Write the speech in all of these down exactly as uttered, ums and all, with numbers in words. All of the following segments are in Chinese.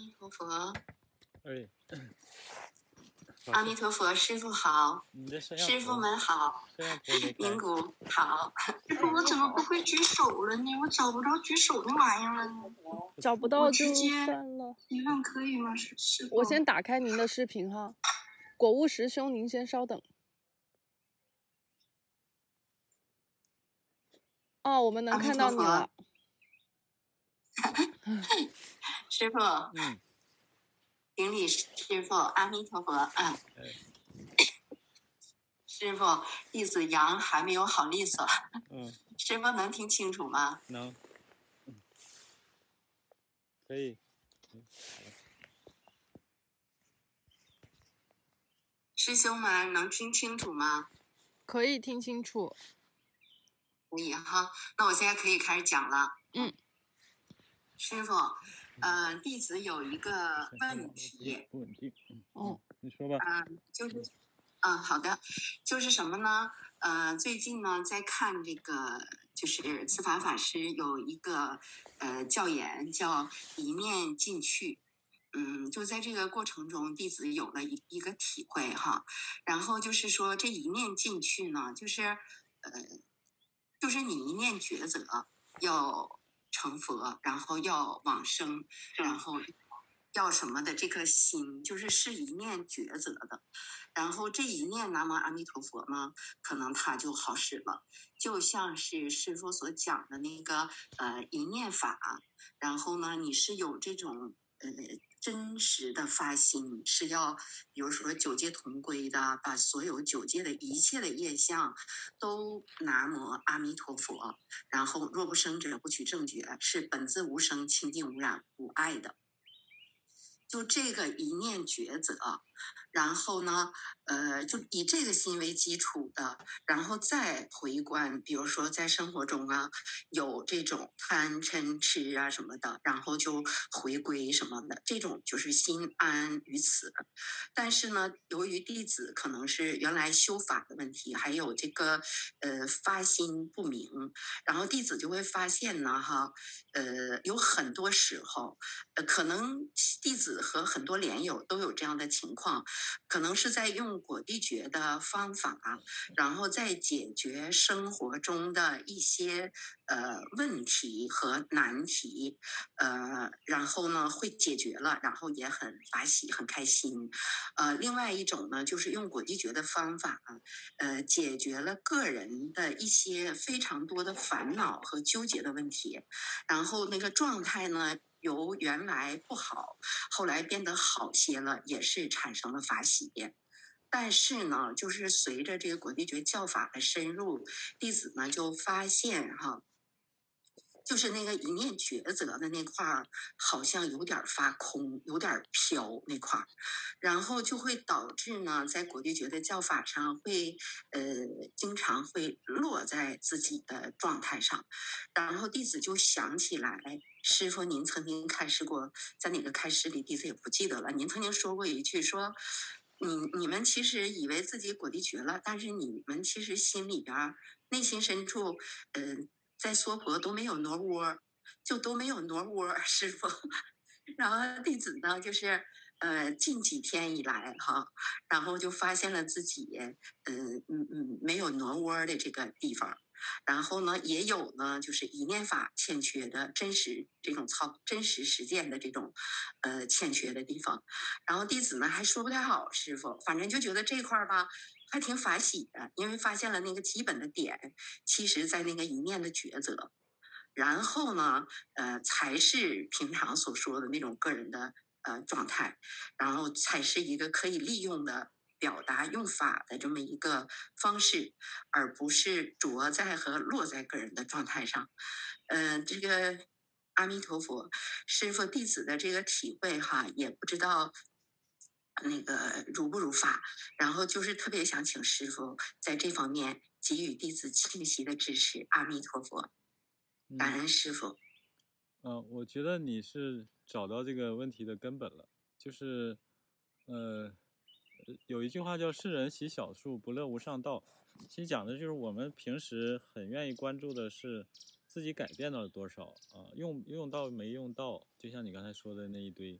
弥陀佛。 哎， 阿弥陀佛，师傅好， 你的摄像师傅们好， 摄像头没开。 您姑好。师傅，我怎么不会举手了呢？我找不着举手那玩意儿了呢。 找不到就算了。 提问可以吗，师师傅？ 我先打开您的视频哈，果悟师兄，您先稍等。哦，我们能看到你了。 师傅， 嗯， 顶礼师傅，阿弥陀佛啊。嗯哎， 师傅，弟子羊还没有好利索。 嗯， 师傅能听清楚吗？ 能，嗯，可以。嗯，好了。 师兄们能听清楚吗？ 可以听清楚。 可以哈，那我现在可以开始讲了。 嗯， 师傅，呃，弟子有一个问题。 不稳定。嗯， 哦， 你说吧。 嗯，就是，嗯，好的，就是什么呢？呃，最近呢，在看这个，就是慈法法师有一个呃教研叫一念进去。嗯，就在这个过程中，弟子有了一一个体会哈。然后就是说，这一念进去呢，就是呃，就是你一念抉择要成佛，然后要往生，然后要什么的这颗心，就是是一念抉择的。然后这一念南无阿弥陀佛呢，可能它就好使了，就像是师父所讲的那个呃一念法。然后呢，你是有这种呃真实的发心，是要比如说九界同归的，把所有九界的一切的业相都南无阿弥陀佛。然后若不生者不取正觉，是本自无生，清净无染无碍的。就这个一念抉择，然后呢，呃，就以这个心为基础的，然后再回观，比如说在生活中啊，有这种贪嗔痴啊什么的，然后就回归什么的，这种就是心安于此。但是呢，由于弟子可能是原来修法的问题，还有这个呃发心不明，然后弟子就会发现呢，哈，呃，有很多时候，呃，可能弟子和很多莲友都有这样的情况，可能是在用果地觉的方法，然后再解决生活中的一些呃问题和难题，呃，然后呢会解决了，然后也很法喜很开心。呃，另外一种呢，就是用果地觉的方法，呃，解决了个人的一些非常多的烦恼和纠结的问题，然后那个状态呢，由原来不好，后来变得好些了，也是产生了法喜。但是呢，就是随着这个果地觉教法的深入，弟子呢就发现哈，就是那个一念抉择的那块儿，好像有点发空，有点飘那块儿，然后就会导致呢，在果地觉的教法上会，呃，经常会落在自己的状态上，然后弟子就想起来，师父您曾经开示过，在哪个开示里，弟子也不记得了，您曾经说过一句说。你你们其实以为自己果地觉了，但是你们其实心里边内心深处，嗯、呃。在娑婆都没有挪窝，就都没有挪窝，师傅。然后弟子呢，就是呃近几天以来哈，然后就发现了自己嗯嗯嗯没有挪窝的这个地方，然后呢也有呢就是一念法欠缺的真实这种操真实实践的这种呃欠缺的地方，然后弟子呢还说不太好，师傅，反正就觉得这块儿吧。还挺法喜的，因为发现了那个基本的点，其实在那个一念的抉择，然后呢，呃，才是平常所说的那种个人的呃状态，然后才是一个可以利用的表达用法的这么一个方式，而不是着在和落在个人的状态上。嗯、呃，这个阿弥陀佛，师父弟子的这个体会哈，也不知道。那个如不如法，然后就是特别想请师父在这方面给予弟子清晰的支持。阿弥陀佛，感恩师父。 嗯、呃，我觉得你是找到这个问题的根本了，就是呃，有一句话叫“世人喜小数，不乐无上道”，其实讲的就是我们平时很愿意关注的是自己改变到了多少啊，用用到没用到，就像你刚才说的那一堆。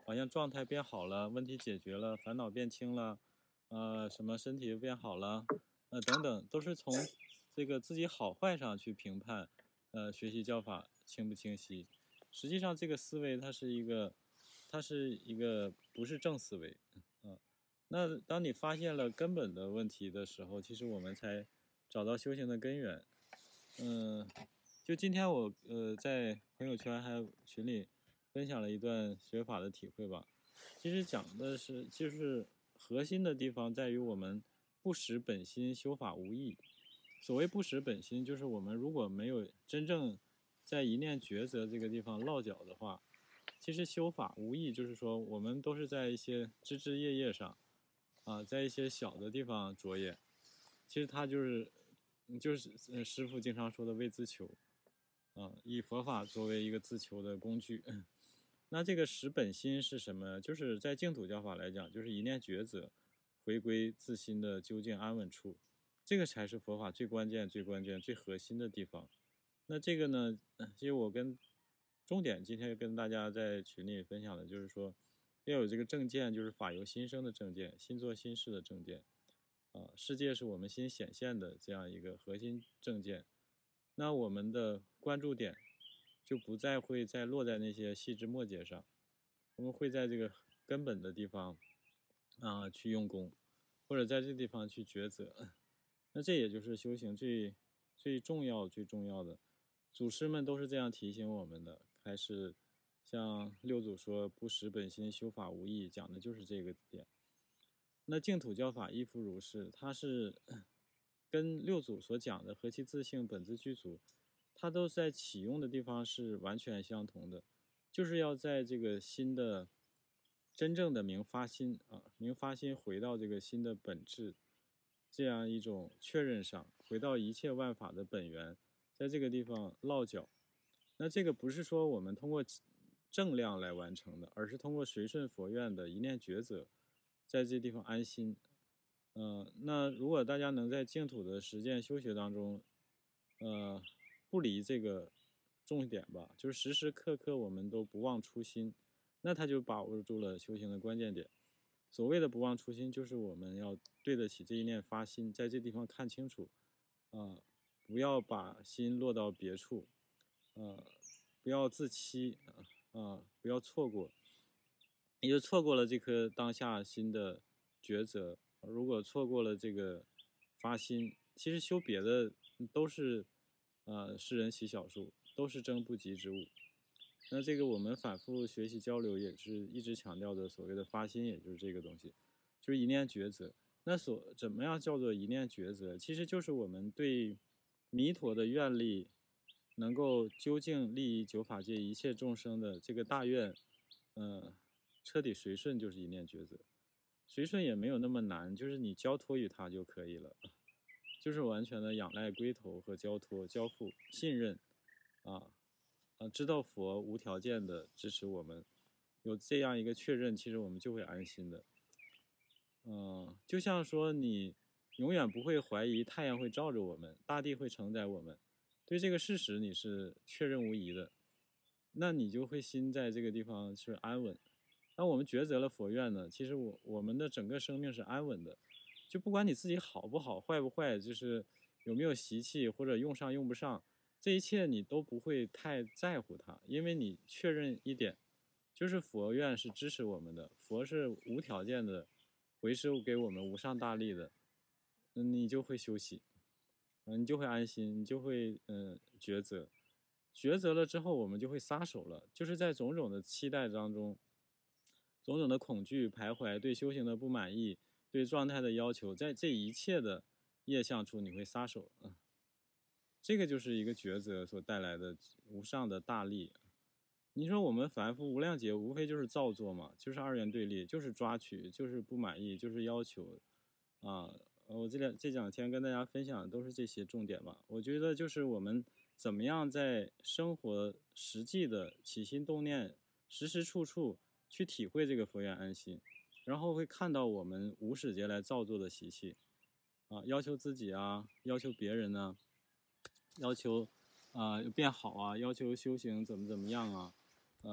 好像状态变好了，问题解决了，烦恼变轻了，呃，什么身体又变好了，呃，等等，都是从这个自己好坏上去评判，呃，学习教法清不清晰。实际上，这个思维它是一个，它是一个不是正思维，嗯、呃。那当你发现了根本的问题的时候，其实我们才找到修行的根源。嗯、呃，就今天我呃在朋友圈还有群里分享了一段学法的体会吧。其实讲的是，就是核心的地方在于我们不识本心，修法无益。所谓不识本心，就是我们如果没有真正在一念抉择这个地方落脚的话，其实修法无益，就是说我们都是在一些枝枝叶叶上，啊，在一些小的地方着眼。其实它就是就是师父经常说的为自求，啊，以佛法作为一个自求的工具。那这个识本心是什么？就是在净土教法来讲，就是一念抉择，回归自心的究竟安稳处，这个才是佛法最关键、最关键、最核心的地方。那这个呢，其实我跟重点今天跟大家在群里分享的就是说，要有这个正见，就是法由心生的正见，心作心事的正见，啊，世界是我们心显现的这样一个核心正见。那我们的关注点就不再会再落在那些细枝末节上，我们会在这个根本的地方啊、呃、去用功，或者在这地方去抉择。那这也就是修行最最重要最重要的。祖师们都是这样提醒我们的，开始像六祖说不识本心，修法无益，讲的就是这个点。那净土教法亦复如是，它是跟六祖所讲的何其自性本自具足，它都在启用的地方是完全相同的，就是要在这个心的真正的明发心啊，明发心回到这个心的本质，这样一种确认上，回到一切万法的本源，在这个地方落脚。那这个不是说我们通过正量来完成的，而是通过随顺佛愿的一念抉择，在这地方安心。嗯、呃，那如果大家能在净土的实践修学当中，呃，不离这个重点吧，就是时时刻刻我们都不忘初心，那他就把握住了修行的关键点。所谓的不忘初心，就是我们要对得起这一念发心，在这地方看清楚，啊、呃，不要把心落到别处，呃，不要自欺啊、呃，不要错过，也就错过了这颗当下心的抉择。如果错过了这个发心，其实修别的都是呃世人稀小数，都是争不及之物。那这个我们反复学习交流也是一直强调的所谓的发心，也就是这个东西，就是一念抉择。那所怎么样叫做一念抉择？其实就是我们对弥陀的愿力能够究竟利益九法界一切众生的这个大愿，呃，彻底随顺就是一念抉择。随顺也没有那么难，就是你交托于他就可以了，就是完全的仰赖归投和交托、交付、信任，啊啊，知道佛无条件的支持我们，有这样一个确认，其实我们就会安心的。嗯、呃，就像说你永远不会怀疑太阳会照着我们，大地会承载我们，对这个事实你是确认无疑的，那你就会心在这个地方是安稳。当我们抉择了佛愿呢，其实我我们的整个生命是安稳的，就不管你自己好不好、坏不坏，就是有没有习气或者用上用不上，这一切你都不会太在乎它，因为你确认一点，就是佛愿是支持我们的，佛是无条件的回施给我们无上大力的，你就会休息，你就会安心，你就会嗯、呃、抉择，抉择了之后我们就会撒手了，就是在种种的期待当中。种种的恐惧徘徊，对修行的不满意，对状态的要求，在这一切的业相处，你会撒手。嗯，这个就是一个抉择所带来的无上的大力。你说我们凡夫无量劫，无非就是造作嘛，就是二元对立，就是抓取，就是不满意，就是要求。啊，我这两这两天跟大家分享的都是这些重点吧。我觉得就是我们怎么样在生活实际的起心动念，时时处处。去体会这个佛愿安心，然后会看到我们无始劫来造作的习气，啊，要求自己啊，要求别人呢、啊，要求啊、呃、变好啊，要求修行怎么怎么样啊，呃，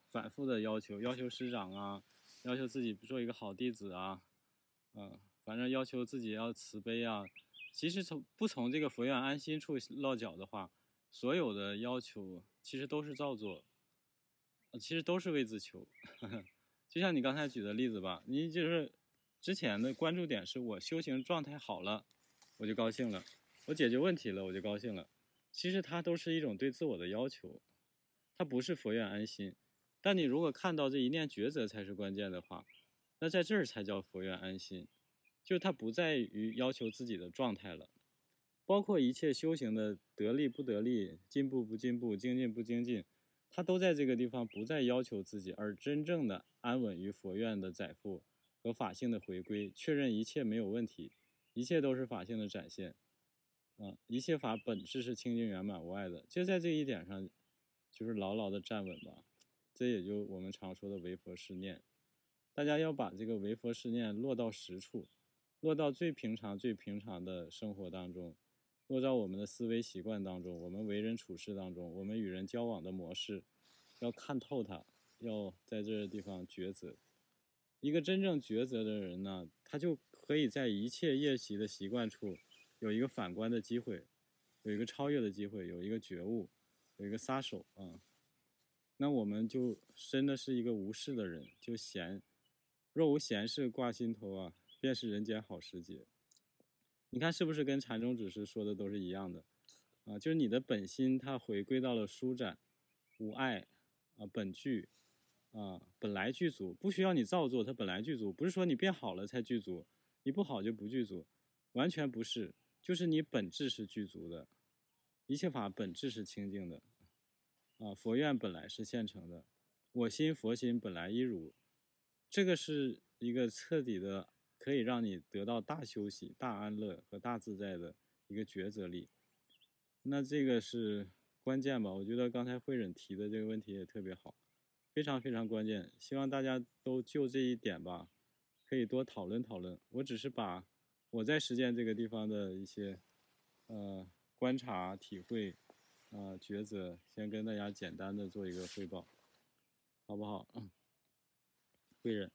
反复的要求，要求师长啊，要求自己做一个好弟子啊，嗯、呃，反正要求自己要慈悲啊。其实从不从这个佛愿安心处落脚的话，所有的要求其实都是造作，其实都是为自求。呵呵，就像你刚才举的例子吧，你就是之前的关注点是我修行状态好了，我就高兴了，我解决问题了，我就高兴了。其实它都是一种对自我的要求，它不是佛愿安心。但你如果看到这一念抉择才是关键的话，那在这儿才叫佛愿安心，就是它不在于要求自己的状态了。包括一切修行的得力不得力，进步不进步，精进不精进，它都在这个地方不再要求自己，而真正的安稳于佛愿的载负和法性的回归，确认一切没有问题，一切都是法性的展现。啊，一切法本质是清净圆满无碍的，就在这一点上，就是牢牢的站稳吧。这也就我们常说的唯佛是念。大家要把这个唯佛是念落到实处，落到最平常、最平常的生活当中，落到我们的思维习惯当中，我们为人处事当中，我们与人交往的模式，要看透它，要在这个地方抉择。一个真正抉择的人呢，他就可以在一切业习的习惯处有一个反观的机会，有一个超越的机会，有一个觉悟，有一个撒手啊。那我们就真的是一个无事的人，就闲，若无闲事挂心头啊，便是人间好时节。你看是不是跟禅宗祖师说的都是一样的啊？就是你的本心它回归到了舒展、无碍啊、本具啊、本来具足，不需要你造作，它本来具足，不是说你变好了才具足，你不好就不具足，完全不是，就是你本质是具足的，一切法本质是清净的。啊，佛愿本来是现成的，我心佛心本来一如，这个是一个彻底的，可以让你得到大休息、大安乐和大自在的一个抉择力。那这个是关键吧？我觉得刚才慧忍提的这个问题也特别好，非常非常关键。希望大家都就这一点吧，可以多讨论讨论。我只是把我在实践这个地方的一些呃观察、体会。啊，抉择先跟大家简单的做一个汇报，好不好？嗯，慧忍，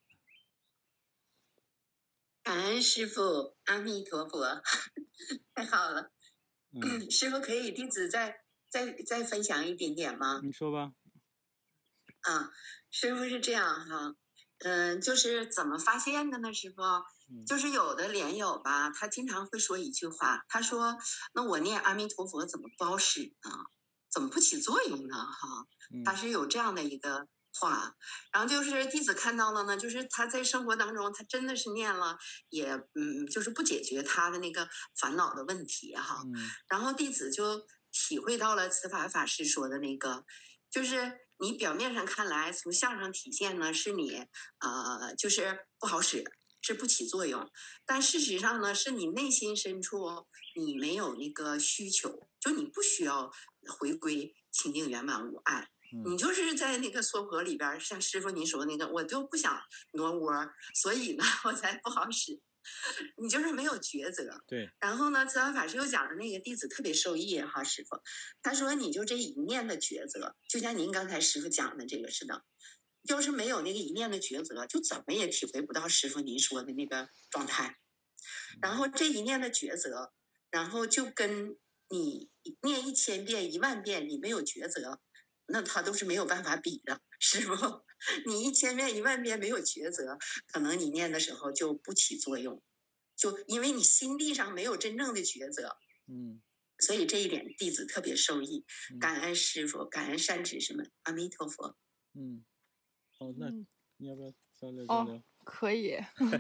感恩师父，阿弥陀佛，太好了。嗯，师父可以弟子再再再分享一点点吗？ 你说吧。 啊，师父是这样哈，嗯，就是怎么发现的呢？师父，就是有的莲友吧，他经常会说一句话，他说：“那我念阿弥陀佛怎么不好使呢？怎么不起作用呢？”哈，他是有这样的一个话。然后就是弟子看到了呢，就是他在生活当中，他真的是念了，也嗯，就是不解决他的那个烦恼的问题哈。然后弟子就体会到了慈法法师说的那个，就是你表面上看来，从相上体现呢，是你呃，就是不好使。是不起作用，但事实上呢，是你内心深处你没有那个需求，就你不需要回归清净圆满无碍，嗯、你就是在那个娑婆里边，像师父您说那个，我就不想挪窝，所以呢，我才不好使。你就是没有抉择。 对。 然后呢，慈法法师又讲的那个弟子特别受益哈，师父，他说你就这一念的抉择，就像您刚才师父讲的这个似的。要是没有那个一念的抉择，就怎么也体会不到师父您说的那个状态。然后这一念的抉择，然后就跟你念一千遍、一万遍，你没有抉择，那他都是没有办法比的。师父，你一千遍、一万遍没有抉择，可能你念的时候就不起作用，就因为你心地上没有真正的抉择。 嗯， 所以这一点弟子特别受益，感恩师父，感恩善知识们，阿弥陀佛。 嗯。哦，那你要不要交流交流？ 哦，可以。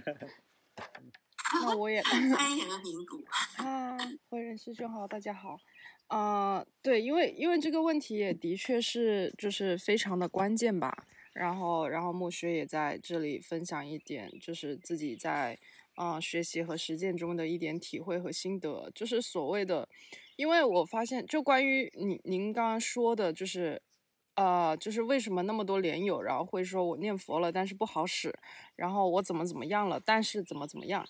那我也欢迎名古啊，慧忍师兄好，大家好。啊、呃，对，因为因为这个问题也的确是就是非常的关键吧。然后然后墨学也在这里分享一点，就是自己在啊、呃、学习和实践中的一点体会和心得，就是所谓的，因为我发现就关于你您刚刚说的，就是。呃，就是为什么那么多莲友，然后会说我念佛了，但是不好使，然后我怎么怎么样了，但是怎么怎么样，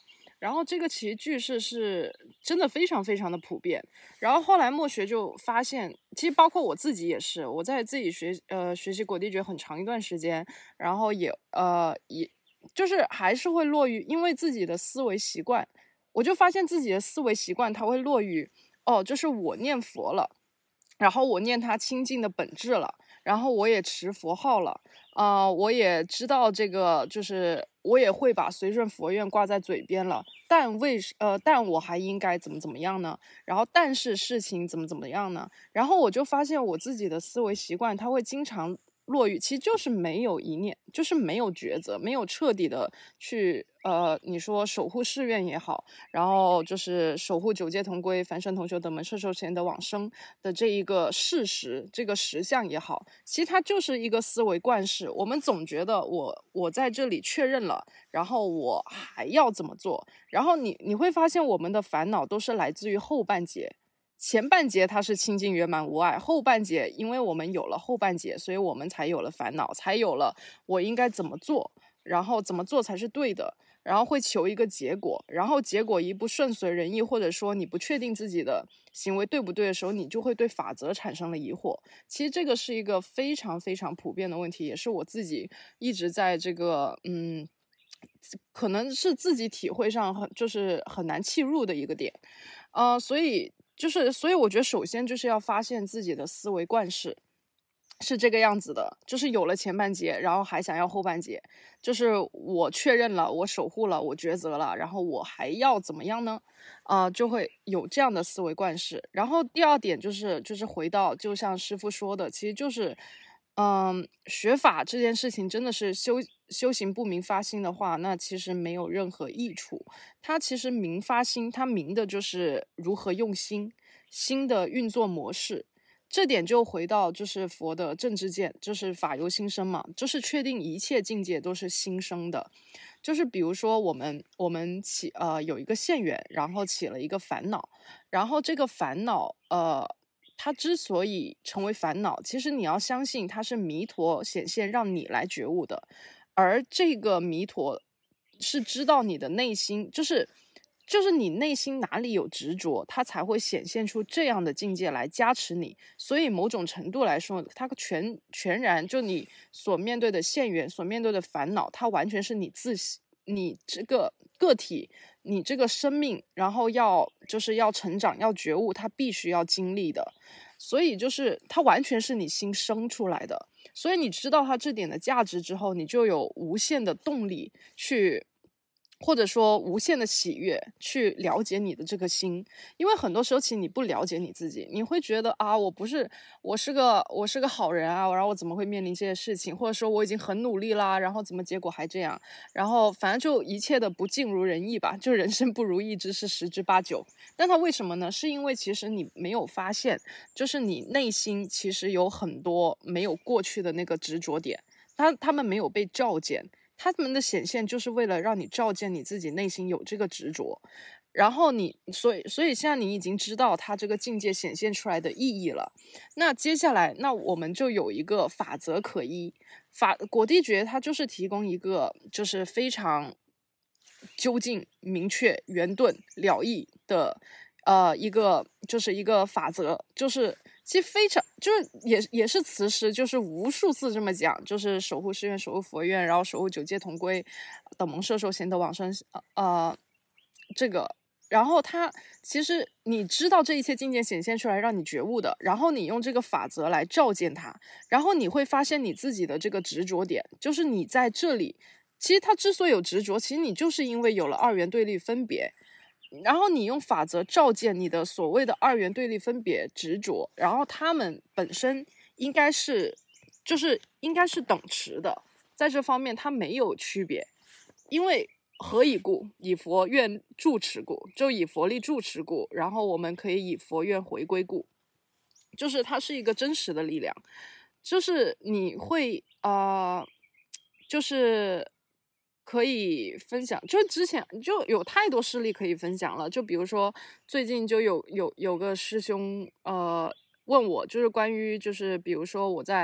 然后这个其实句式是真的非常非常的普遍。然后后来墨学就发现，其实包括我自己也是，我在自己学呃学习果地诀很长一段时间，然后也呃也就是还是会落于因为自己的思维习惯，我就发现自己的思维习惯它会落于哦，就是我念佛了，然后我念它清净的本质了，然后我也持佛号了，啊、呃，我也知道这个，就是我也会把随顺佛愿挂在嘴边了，但为呃，但我还应该怎么怎么样呢？然后但是事情怎么怎么样呢？然后我就发现我自己的思维习惯，它会经常落于，其实就是没有一念，就是没有抉择，没有彻底的去呃，你说守护誓愿也好，然后就是守护九界同归、凡圣同修等门摄受前的往生的这一个事实，这个实相也好，其实它就是一个思维惯式。我们总觉得我我在这里确认了，然后我还要怎么做？然后你你会发现我们的烦恼都是来自于后半截。前半节它是清净圆满无碍，后半节因为我们有了后半节，所以我们才有了烦恼，才有了我应该怎么做，然后怎么做才是对的，然后会求一个结果，然后结果一不顺随人意，或者说你不确定自己的行为对不对的时候，你就会对法则产生了疑惑。其实这个是一个非常非常普遍的问题，也是我自己一直在这个嗯，可能是自己体会上很就是很难契入的一个点，呃，所以就是所以我觉得首先就是要发现自己的思维惯式。是这个样子的，就是有了前半节，然后还想要后半节，就是我确认了，我守护了，我抉择了，然后我还要怎么样呢？啊、呃，就会有这样的思维惯式。然后第二点就是就是回到，就像师父说的，其实就是，嗯，学法这件事情真的是修修行不明发心的话，那其实没有任何益处。它其实明发心，它明的就是如何用心，心的运作模式。这点就回到就是佛的正知见，就是法由心生嘛，就是确定一切境界都是心生的。就是比如说我们我们起呃有一个现缘，然后起了一个烦恼，然后这个烦恼呃它之所以成为烦恼，其实你要相信它是弥陀显现让你来觉悟的，而这个弥陀是知道你的内心，就是就是你内心哪里有执着，它才会显现出这样的境界来加持你。所以某种程度来说，它全全然就你所面对的现缘，所面对的烦恼，它完全是你自你这个个体，你这个生命，然后要就是要成长，要觉悟，它必须要经历的。所以就是它完全是你心生出来的。所以你知道它这点的价值之后，你就有无限的动力去。或者说无限的喜悦去了解你的这个心，因为很多时候其实你不了解你自己，你会觉得啊，我不是我是个我是个好人啊，然后我怎么会面临这些事情，或者说我已经很努力啦，然后怎么结果还这样，然后反正就一切的不尽如人意吧，就人生不如意之事十之八九。但它为什么呢？是因为其实你没有发现，就是你内心其实有很多没有过去的那个执着点，他他们没有被照见。他们的显现就是为了让你照见你自己内心有这个执着，然后你所以所以现在你已经知道它这个境界显现出来的意义了。那接下来那我们就有一个法则可依，法果地诀它就是提供一个就是非常究竟明确圆顿了义的呃一个就是一个法则，就是其实非常就是也也是慈师，就是无数次这么讲，就是守护誓愿，守护佛愿，然后守护九界同归，等蒙摄受贤德往生，呃，这个，然后他其实你知道这一切境界显现出来让你觉悟的，然后你用这个法则来照见它，然后你会发现你自己的这个执着点，就是你在这里，其实他之所以有执着，其实你就是因为有了二元对立分别。然后你用法则照见你的所谓的二元对立分别执着，然后他们本身应该是就是应该是等持的，在这方面它没有区别，因为何以故？以佛愿住持故，就以佛力住持故，然后我们可以以佛愿回归故，就是它是一个真实的力量，就是你会呃，就是可以分享，就之前就有太多事例可以分享了，就比如说最近就有有有个师兄呃问我，就是关于就是比如说我在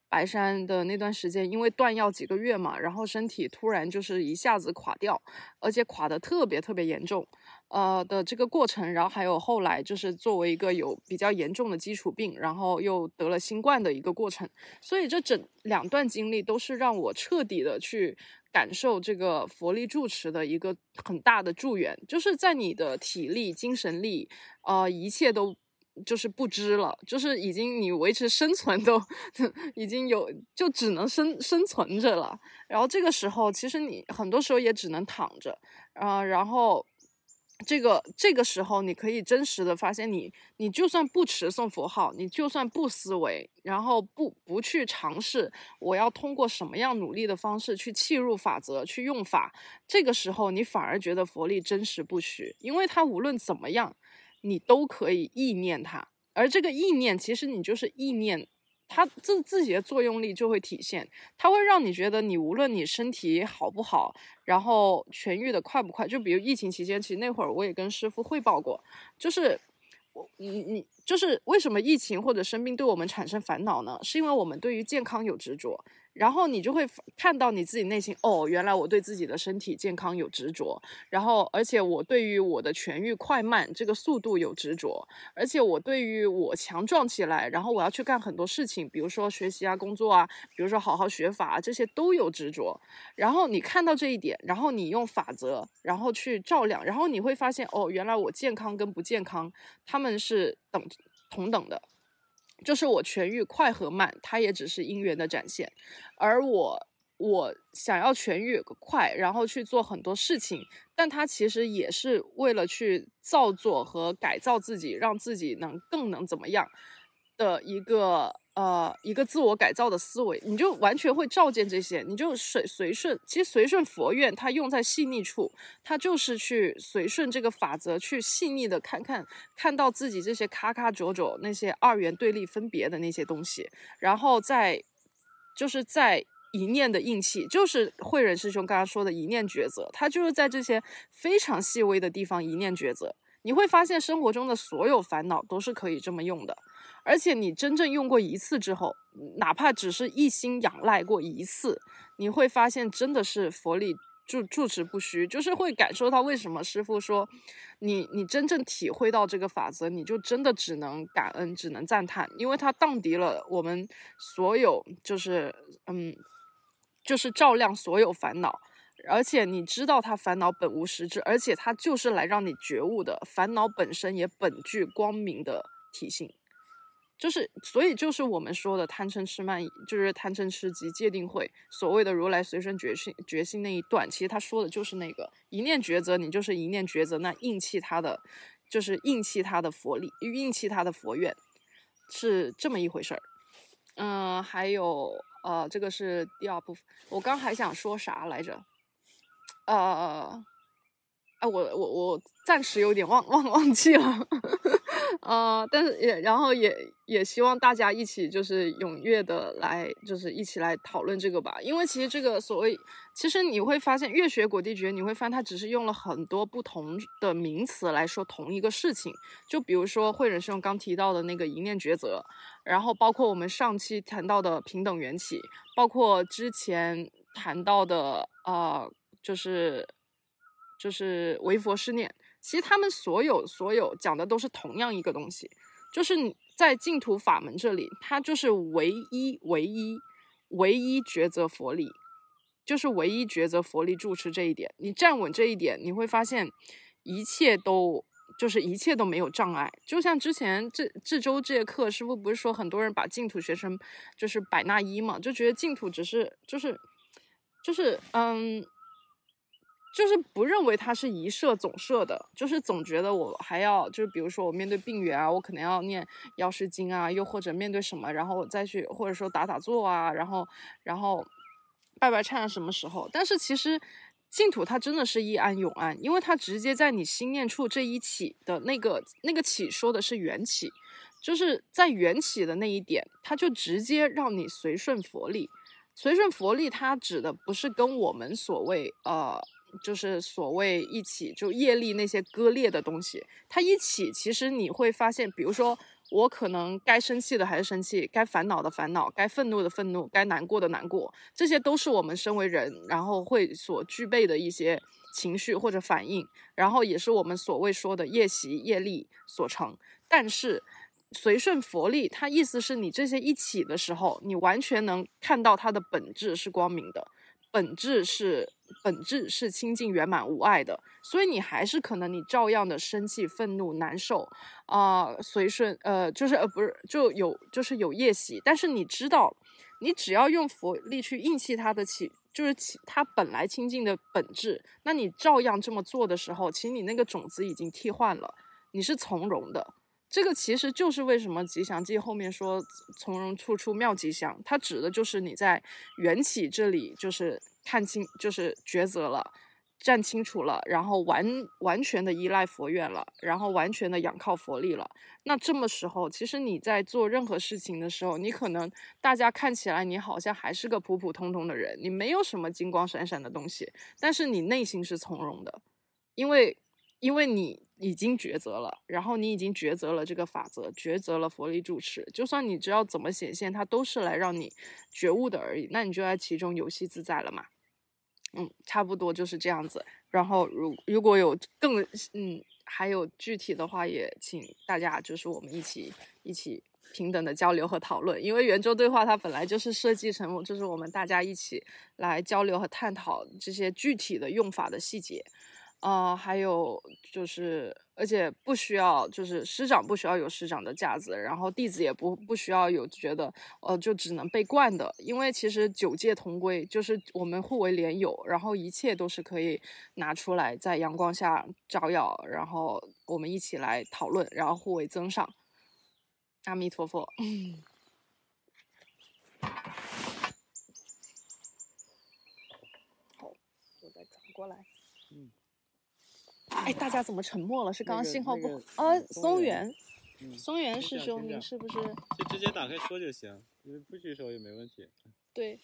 白山的那段时间，因为断药几个月嘛，然后身体突然就是一下子垮掉，而且垮得特别特别严重，呃的这个过程，然后还有后来就是作为一个有比较严重的基础病，然后又得了新冠的一个过程，所以这整两段经历都是让我彻底的去感受这个佛力住持的一个很大的助缘，就是在你的体力、精神力，呃，一切都。就是不知了，就是已经你维持生存都已经有，就只能生生存着了。然后这个时候，其实你很多时候也只能躺着，啊、呃，然后这个这个时候，你可以真实的发现你，你就算不持诵佛号，你就算不思维，然后不不去尝试，我要通过什么样努力的方式去契入法则，去用法，这个时候你反而觉得佛力真实不虚，因为它无论怎么样。你都可以意念它，而这个意念其实你就是意念，它自自己的作用力就会体现，它会让你觉得你无论你身体好不好，然后痊愈的快不快，就比如疫情期间，其实那会儿我也跟师父汇报过，就是我你你就是为什么疫情或者生病对我们产生烦恼呢？是因为我们对于健康有执着。然后你就会看到你自己内心，哦，原来我对自己的身体健康有执着，然后而且我对于我的痊愈快慢这个速度有执着，而且我对于我强壮起来，然后我要去干很多事情，比如说学习啊、工作啊，比如说好好学法啊，这些都有执着。然后你看到这一点，然后你用法则，然后去照亮，然后你会发现，哦，原来我健康跟不健康，他们是等同等的。就是我痊愈快和慢，它也只是因缘的展现，而我我想要痊愈快，然后去做很多事情，但它其实也是为了去造作和改造自己，让自己能更能怎么样的一个呃一个自我改造的思维，你就完全会照见这些，你就随随顺。其实随顺佛愿，它用在细腻处，它就是去随顺这个法则，去细腻的看看看到自己这些咔咔浊浊那些二元对立分别的那些东西，然后再就是在一念的印气，就是慧仁师兄刚刚说的一念抉择，他就是在这些非常细微的地方一念抉择。你会发现生活中的所有烦恼都是可以这么用的，而且你真正用过一次之后，哪怕只是一心仰赖过一次，你会发现真的是佛力住住持不虚，就是会感受到为什么师父说你你真正体会到这个法则，你就真的只能感恩，只能赞叹，因为它荡涤了我们所有，就是嗯就是照亮所有烦恼，而且你知道它烦恼本无实质，而且它就是来让你觉悟的，烦恼本身也本具光明的体性，就是所以就是我们说的贪嗔痴慢，就是贪嗔痴及戒定慧，所谓的如来随顺觉性觉性那一段，其实他说的就是那个一念抉择，你就是一念抉择，那硬气他的就是硬气他的佛力，硬气他的佛愿，是这么一回事儿。嗯，还有呃，这个是第二部分，我刚还想说啥来着？呃，哎，我我我暂时有点忘忘忘记了，呃，但是也然后也也希望大家一起就是踊跃的来，就是一起来讨论这个吧，因为其实这个所谓，其实你会发现越学果地觉，你会发现它只是用了很多不同的名词来说同一个事情，就比如说慧仁师兄刚提到的那个一念抉择，然后包括我们上期谈到的平等缘起，包括之前谈到的呃。就是就是唯佛是念，其实他们所有所有讲的都是同样一个东西，就是你在净土法门这里，它就是唯一唯一唯一抉择佛力，就是唯一抉择佛力住持这一点，你站稳这一点，你会发现一切都就是一切都没有障碍。就像之前这这周这节课，师父不是说很多人把净土学成就是百纳一嘛，就觉得净土只是就是就是嗯。就是不认为它是一摄总摄的，就是总觉得我还要，就是比如说我面对病源啊，我可能要念药师经啊，又或者面对什么，然后我再去，或者说打打坐啊，然后然后拜拜忏什么时候？但是其实净土它真的是一安永安，因为它直接在你心念处这一起的那个那个起说的是缘起，就是在缘起的那一点，它就直接让你随顺佛力。随顺佛力，它指的不是跟我们所谓呃。就是所谓一起就业力那些割裂的东西，它一起其实你会发现，比如说我可能该生气的还是生气，该烦恼的烦恼，该愤怒的愤怒，该难过的难过，这些都是我们身为人然后会所具备的一些情绪或者反应，然后也是我们所谓说的业习业力所成。但是随顺佛力，它意思是你这些一起的时候，你完全能看到它的本质是光明的，本质是本质是清净圆满无碍的，所以你还是可能你照样的生气、愤怒、难受啊、呃，随顺呃就是呃不是就有就是有业习，但是你知道，你只要用佛力去应气它的起，就是起它本来清净的本质，那你照样这么做的时候，其实你那个种子已经替换了，你是从容的。这个其实就是为什么吉祥记后面说从容处处妙吉祥，它指的就是你在缘起这里就是看清，就是抉择了，站清楚了，然后完完全的依赖佛愿了，然后完全的仰靠佛力了。那这么时候，其实你在做任何事情的时候，你可能大家看起来你好像还是个普普通通的人，你没有什么金光闪闪的东西，但是你内心是从容的，因为因为你已经抉择了，然后你已经抉择了这个法则，抉择了佛力住持，就算你知道怎么显现，它都是来让你觉悟的而已，那你就在其中游戏自在了嘛。嗯，差不多就是这样子。然后如如果有更嗯还有具体的话，也请大家就是我们一起一起平等的交流和讨论，因为圆周对话它本来就是设计成就是我们大家一起来交流和探讨这些具体的用法的细节。呃，还有就是，而且不需要，就是师长不需要有师长的架子，然后弟子也不不需要有觉得，呃，就只能被惯的，因为其实九界同归，就是我们互为连友，然后一切都是可以拿出来在阳光下照耀，然后我们一起来讨论，然后互为增上。阿弥陀佛。好，我再转过来。 嗯。 哎，大家怎么沉默了？是刚刚信号不好？ 那个啊， 那个松原， 嗯， 松原请师兄， 讲请讲您是不是？ 就直接打开说就行，因为不举手也没问题。 对。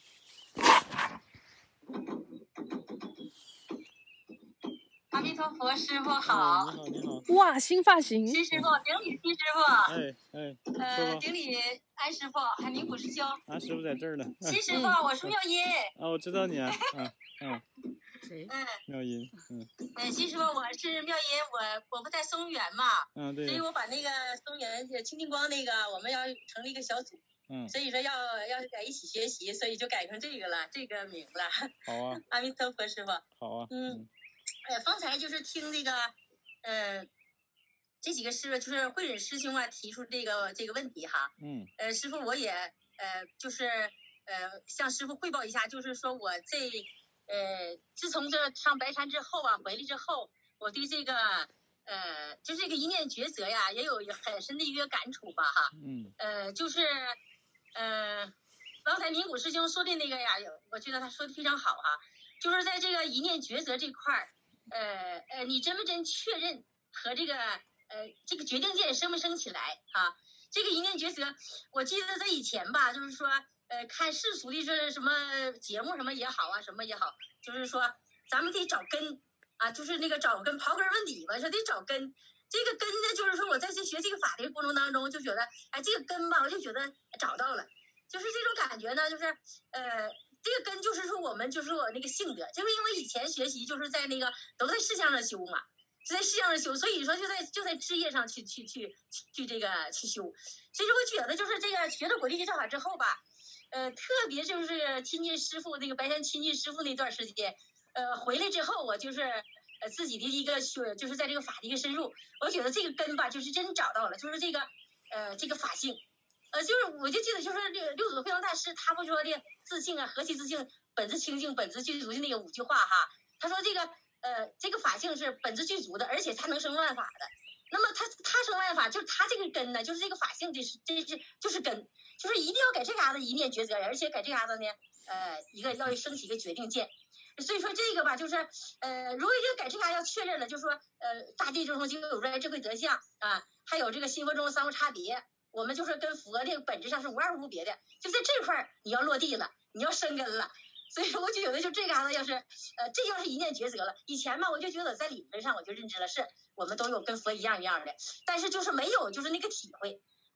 阿弥陀佛，师傅哎， 好。 你好，你好。 哇，新发型。 西师傅，顶礼西师傅。 哎哎， 呃， 说吧。 顶礼安师傅，还明虎师兄。 安师傅在这儿呢。 西师傅，我是妙音。 啊，我知道你啊，嗯嗯。 谁？ 嗯。 妙音，嗯。 嗯，西师傅，我是妙音，我我不在松原嘛。 嗯，对。 所以我把那个松原清净光那个，我们要成立一个小组。 嗯。 所以说要要改一起学习，所以就改成这个了，这个名了。 好啊。 阿弥陀佛，师傅。 好啊。 嗯。呃，方才就是听那个，呃，这几个师就是慧忍师兄啊提出这个这个问题哈。 嗯。 呃，师傅我也呃就是呃向师傅汇报一下，就是说我这呃自从这上白山之后啊，回来之后，我对这个呃就这个一念抉择呀，也有很深的一个感触吧哈。 嗯。 呃，就是呃刚才明谷师兄说的那个呀，我觉得他说的非常好哈，就是在这个一念抉择这块儿。呃呃，你真不真确认和这个呃这个决定键升不升起来啊？这个一念抉择，我记得在以前吧，就是说呃看世俗的这什么节目什么也好啊，什么也好，就是说咱们得找根啊，就是那个找根刨根问底嘛，说得找根。这个根呢，就是说我在这学这个法的过程当中，就觉得哎这个根吧，我就觉得找到了，就是这种感觉呢，就是呃。这个根就是说我们就是我那个性德，就是因为以前学习就是在那个都在事项上修嘛，就在事项上修，所以说就在就在枝叶上去去去去这个去修。所以说我觉得就是这个学了果地教法之后吧，呃，特别就是亲近师傅那个白山亲近师傅那段时间，呃，回来之后我就是呃自己的一个学，就是在这个法的一个深入，我觉得这个根吧就是真找到了，就是这个呃这个法性。呃，就是我就记得就是这个六祖慧能大师他不说的自性啊，何其自性，本自清净，本自具足的那个五句话哈。他说这个呃这个法性是本自具足的，而且它能生万法的。那么它它生万法，就是它这个根呢，就是这个法性，这是这是就是根，就是一定要给这嘎子一念抉择，而且给这嘎子呢呃一个要升起一个决定键。所以说这个吧，就是呃，如果这个改这嘎要确认了，就是说呃大地众生就有如来智慧德相啊，还有这个心佛中的三无差别。我们就是跟佛这个本质上是无二无别的，就在这块儿你要落地了，你要生根了，所以说我就觉得就这嘎子要是呃这要是一念抉择了。以前嘛我就觉得在理论上我就认知了是我们都有跟佛一样一样的，但是就是没有就是那个体会。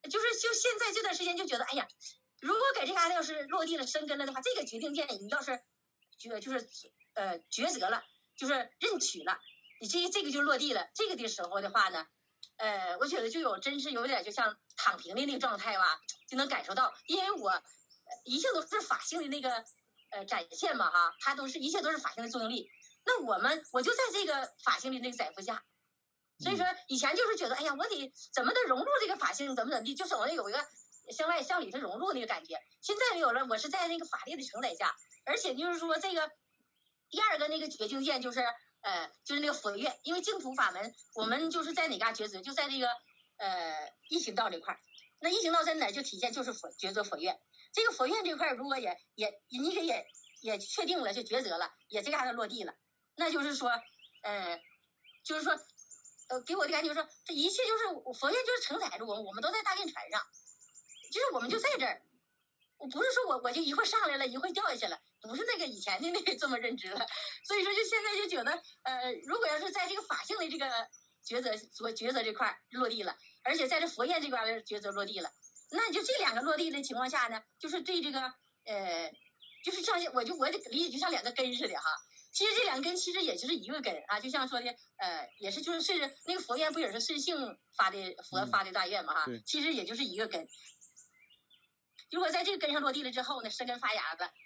就是就现在这段时间就觉得，哎呀，如果给这嘎达要是落地了生根了的话，这个决定键你要是决就是呃抉择了，就是认取了，你这这个就落地了。这个的时候的话呢，呃，我觉得就有真是有点就像躺平的那个状态吧，就能感受到，因为我一切都是法性的那个呃展现嘛哈，它都是一切都是法性的作用力。那我们我就在这个法性的那个载负下。所以说以前就是觉得，哎呀，我得怎么的融入这个法性，怎么怎么地，就是我有一个向外向里头融入那个感觉。现在没有了，我是在那个法力的承载下，而且就是说这个第二个那个觉境界就是呃就是那个佛院，因为净土法门我们就是在哪嘎抉择，就在这个呃一行道这块儿。那一行道在哪儿就体现就是佛抉择佛院。这个佛院这块如果也也你给也也确定了，就抉择了，也这嘎达落地了，那就是说呃就是说。呃，给我的感觉就是说，这一切就是佛院就是承载着我们，我们都在大运船上，就是我们就在这儿。我不是说我我就一会儿上来了，一会儿掉下去了，不是那个以前的那个这么认知了。所以说，就现在就觉得，呃，如果要是在这个法性的这个抉择所抉择这块落地了，而且在这佛院这块的抉择落地了，那就这两个落地的情况下呢，就是对这个呃，就是像我就我的理解就像两个根似的哈。其实这两根其实也就是一个根啊，就像说的，呃，也是就是顺着那个佛愿不也是顺性发的佛发的大愿嘛哈、嗯，其实也就是一个根。如果在这个根上落地了之后呢，生根发芽子，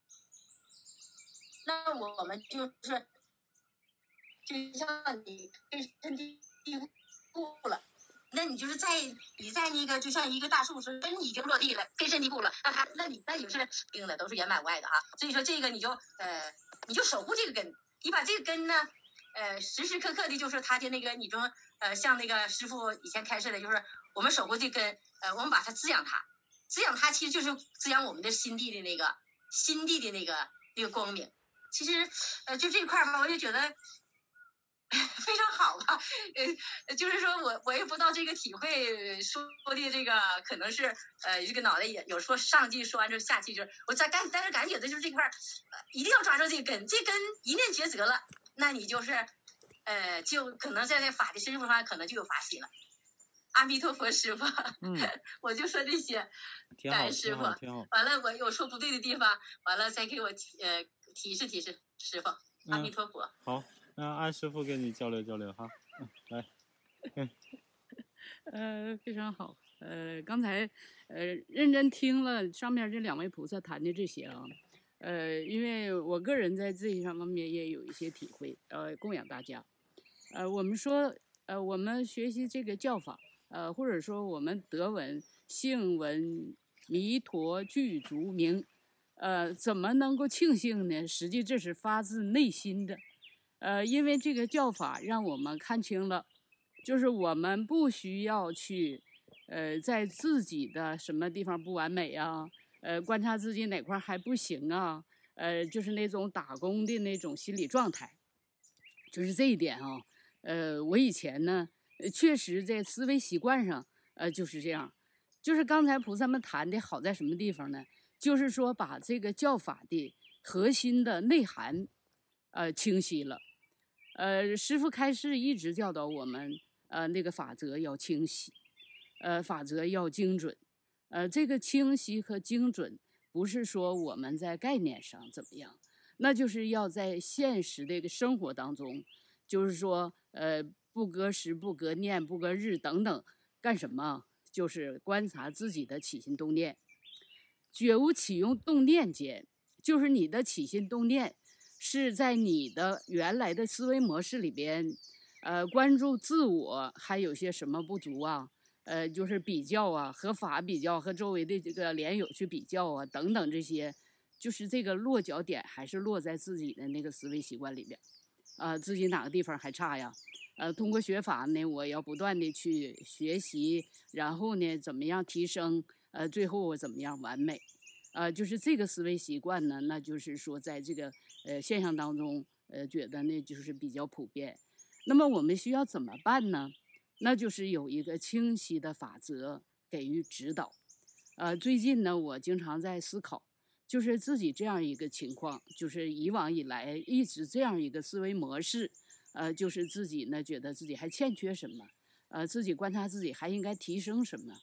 那我们就是就像你根深蒂固了，那你就是在你在那个就像一个大树是根已经落地了，根深蒂固了，那它那你那也是定的，都是圆满无碍的哈。所以说这个你就呃。你就守护这个根，你把这个根呢，呃，时时刻刻的，就是他的那个，你中呃，像那个师傅以前开示的，就是我们守护这根，呃，我们把它滋养它，滋养它其实就是滋养我们的心地的那个心地的那个那个光明。其实，呃，就这块吧，我就觉得非常好吧，呃，就是说我我也不知道这个体会说的这个可能是呃这个脑袋也有说上句说完之后下句就是我在感但是感觉的就是这块呃一定要抓住这根，这根一念抉择了，那你就是呃就可能在这法的师傅上可能就有法喜了。阿弥陀佛师傅，嗯，我就说这些，感恩师傅。完了我有说不对的地方，完了再给我提呃提示提示师傅，阿弥陀佛。 嗯、好。那安师傅跟你交流交流哈，嗯，来，嗯， 呃，非常好，呃，刚才呃认真听了上面这两位菩萨谈的这些啊，呃，因为我个人在这一上方面也有一些体会，呃，供养大家，呃，我们说，呃，我们学习这个教法，呃，或者说我们德文、信闻、弥陀具足名，呃，怎么能够庆幸呢？实际这是发自内心的。呃，因为这个教法让我们看清了，就是我们不需要去，呃，在自己的什么地方不完美啊，呃，观察自己哪块还不行啊，呃，就是那种打工的那种心理状态，就是这一点啊，呃，我以前呢，确实在思维习惯上，呃，就是这样，就是刚才菩萨们谈的好在什么地方呢？就是说把这个教法的核心的内涵，呃，清晰了。呃，师父开示一直教导我们，呃，那个法则要清晰，呃，法则要精准，呃，这个清晰和精准不是说我们在概念上怎么样，那就是要在现实的一个生活当中，就是说，呃，不隔时、不隔念、不隔日等等，干什么？就是观察自己的起心动念，觉悟起用动念间，就是你的起心动念。是在你的原来的思维模式里边，呃，关注自我还有些什么不足啊？呃，就是比较啊，和法比较，和周围的这个莲友去比较啊，等等这些，就是这个落脚点还是落在自己的那个思维习惯里边，啊、呃，自己哪个地方还差呀？呃，通过学法呢，我要不断的去学习，然后呢，怎么样提升？呃，最后我怎么样完美？呃，就是这个思维习惯呢，那就是说在这个呃现象当中，呃，觉得呢就是比较普遍。那么我们需要怎么办呢？那就是有一个清晰的法则给予指导。呃，最近呢，我经常在思考，就是自己这样一个情况，就是以往以来一直这样一个思维模式，呃，就是自己呢觉得自己还欠缺什么，呃，自己观察自己还应该提升什么。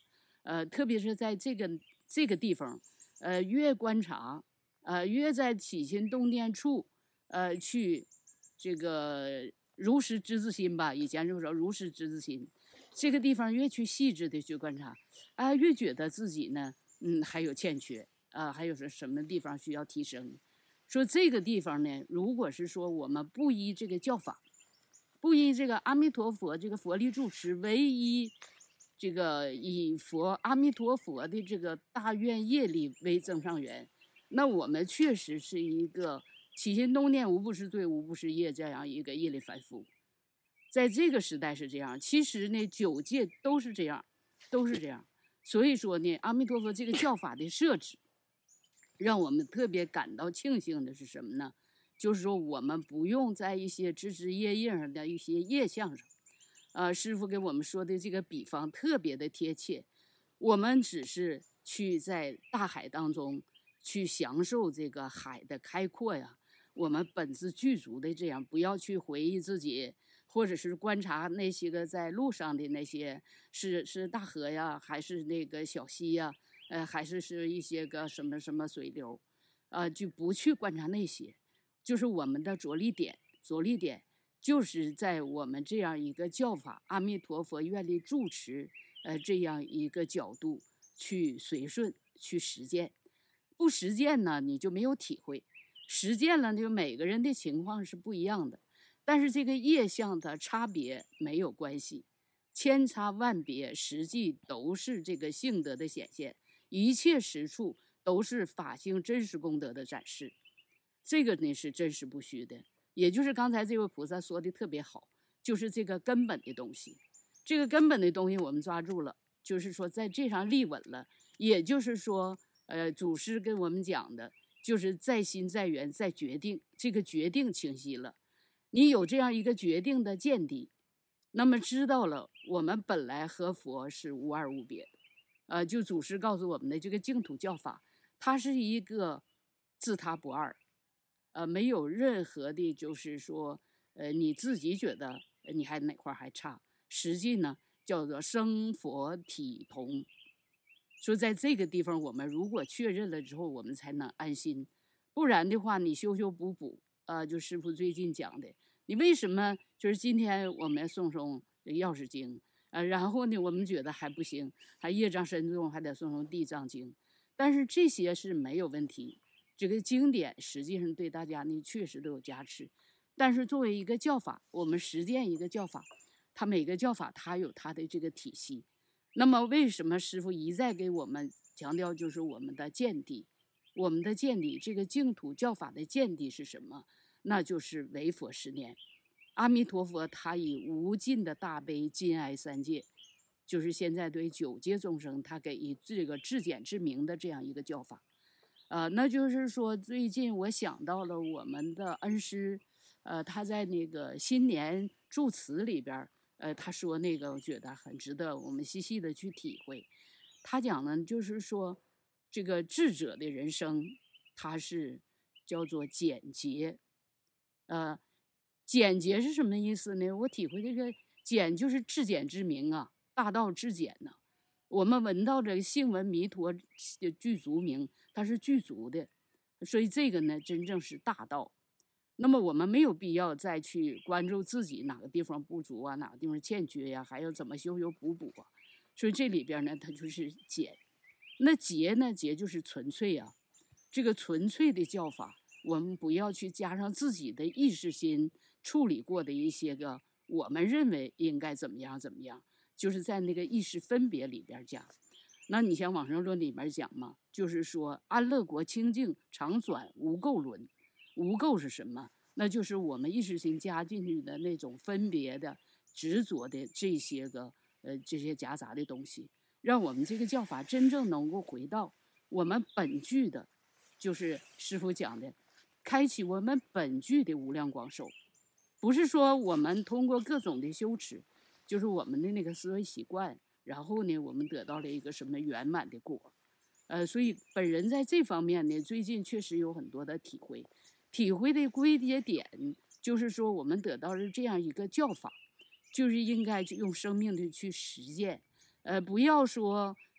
呃，特别是在这个这个地方，呃，越观察，呃，越在起心动念处，呃，去这个如实知自心吧。以前就说如实知自心，这个地方越去细致的去观察，啊，越觉得自己呢，嗯，还有欠缺啊，还有什什么地方需要提升。说这个地方呢，如果是说我们不依这个教法，不依这个阿弥陀佛这个佛力住持，唯一这个以佛阿弥陀佛的这个大愿业力为增上缘，那我们确实是一个起心动念无不是罪无不是业这样一个业力凡夫。在这个时代是这样，其实呢九界都是这样，都是这样。所以说呢，阿弥陀佛这个教法的设置，让我们特别感到庆幸的是什么呢？就是说我们不用在一些枝枝叶叶上的一些业相上，呃，师父给我们说的这个比方特别的贴切。我们只是去在大海当中去享受这个海的开阔呀，我们本自具足的这样，不要去回忆自己，或者是观察那些个在路上的那些是是大河呀，还是那个小溪呀，呃，还是是一些个什么什么水流，呃，就不去观察那些，就是我们的着力点，着力点就是在我们这样一个教法阿弥陀佛愿力住持，呃，这样一个角度去随顺去实践。不实践呢，你就没有体会；实践了，就每个人的情况是不一样的。但是这个业相的差别没有关系，千差万别，实际都是这个性德的显现，一切实处都是法性真实功德的展示。这个呢是真实不虚的，也就是刚才这位菩萨说的特别好，就是这个根本的东西。这个根本的东西我们抓住了，就是说在这上立稳了，也就是说，呃，祖师跟我们讲的，就是在心在缘在决定，这个决定清晰了，你有这样一个决定的见地，那么知道了我们本来和佛是无二无别的。呃，就祖师告诉我们的这个净土教法，它是一个自他不二，呃，没有任何的，就是说，呃，你自己觉得你还哪块还差，实际呢叫做生佛体同。说在这个地方，我们如果确认了之后，我们才能安心。不然的话，你修修补补，呃，就师父最近讲的，你为什么就是今天我们诵诵药师经，呃，然后呢，我们觉得还不行，还业障深重，还得诵诵地藏经，但是这些是没有问题。这个经典实际上对大家呢确实都有加持，但是作为一个教法，我们实践一个教法，它每个教法它有它的这个体系。那么为什么师父一再给我们强调，就是我们的见地，我们的见地，这个净土教法的见地是什么？那就是唯佛十念。阿弥陀佛他以无尽的大悲尽爱三界，就是现在对九界众生他给以这个至简至明的这样一个教法。呃，那就是说最近我想到了我们的恩师，呃，他在那个新年祝词里边，呃，他说那个我觉得很值得我们细细的去体会。他讲呢，就是说这个智者的人生，他是叫做简洁。呃，简洁是什么意思呢？我体会这个简就是至简至明啊，大道至简呢、啊。我们闻到这个性闻弥陀的具足名，它是具足的，所以这个呢真正是大道。那么我们没有必要再去关注自己哪个地方不足啊，哪个地方欠缺呀、啊，还要怎么修修补补啊。所以这里边呢，它就是简。那洁呢，洁就是纯粹啊。这个纯粹的教法，我们不要去加上自己的意识心处理过的一些个我们认为应该怎么样怎么样。就是在那个意识分别里边讲，那你像往生论里面讲嘛，就是说安乐国清净常转无垢轮。无垢是什么？那就是我们意识心加进去的那种分别的执着的这些个呃这些夹杂的东西，让我们这个教法真正能够回到我们本具的，就是师父讲的，开启我们本具的无量广寿。不是说我们通过各种的修持，就是我们的那个思维习惯，然后呢，我们得到了一个什么圆满的果。呃，所以本人在这方面呢，最近确实有很多的体会。体会的归结点就是说，我们得到了这样一个教法，就是应该用生命的去实践。呃，不要说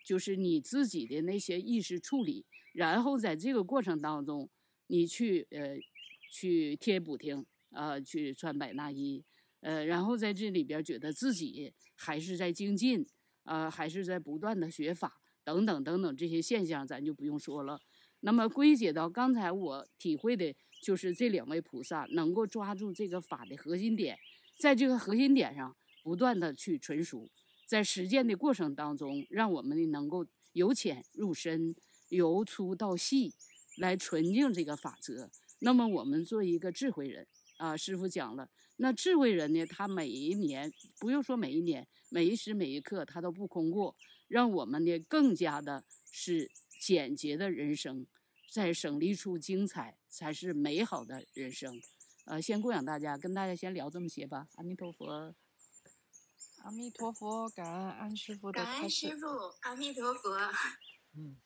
就是你自己的那些意识处理，然后在这个过程当中，你去呃去贴补丁啊、呃，去穿百纳衣，呃，然后在这里边觉得自己还是在精进啊、呃，还是在不断的学法等等等等这些现象，咱就不用说了。那么归结到刚才我体会的，就是这两位菩萨能够抓住这个法的核心点，在这个核心点上不断的去纯熟，在实践的过程当中，让我们能够由浅入深，由粗到细，来纯净这个法则。那么我们做一个智慧人啊，师父讲了，那智慧人呢，他每一年不用说每一年，每一时每一刻他都不空过，让我们呢更加的是简洁的人生，在省力处精彩，才是美好的人生。呃，先供养大家，跟大家先聊这么些吧。阿弥陀佛， 阿弥陀佛，感恩安师傅的感恩开示。 师傅，阿弥陀佛。 嗯。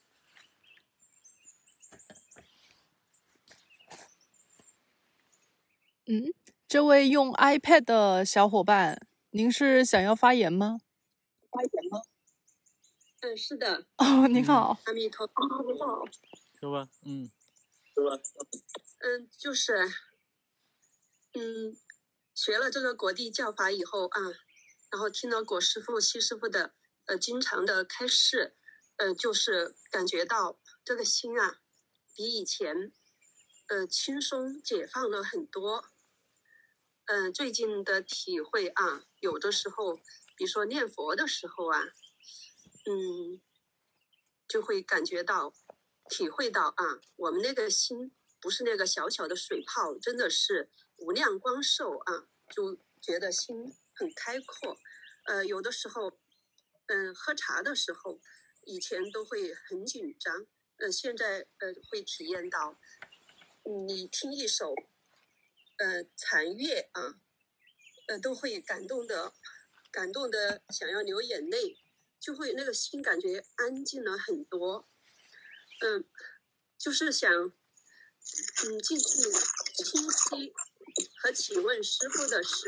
嗯，这位用 iPad 的小伙伴，您是想要发言吗？ 发言吗？嗯，是的。 哦，您好。 阿弥陀佛，您好。 说吧，嗯。 说吧。嗯，就是，嗯，学了这个果地教法以后啊，然后听了果师傅、西师傅的呃经常的开示，呃，就是感觉到这个心啊，比以前呃轻松解放了很多。嗯、呃，最近的体会啊，有的时候，比如说念佛的时候啊，嗯，就会感觉到、体会到啊，我们那个心不是那个小小的水泡，真的是无量光寿啊，就觉得心很开阔。呃，有的时候，嗯、呃，喝茶的时候，以前都会很紧张，呃，现在呃会体验到，你听一首。呃，禅乐啊，呃，都会感动的，感动的想要流眼泪，就会那个心感觉安静了很多。嗯，就是想，嗯，继续清晰和请问师父的是，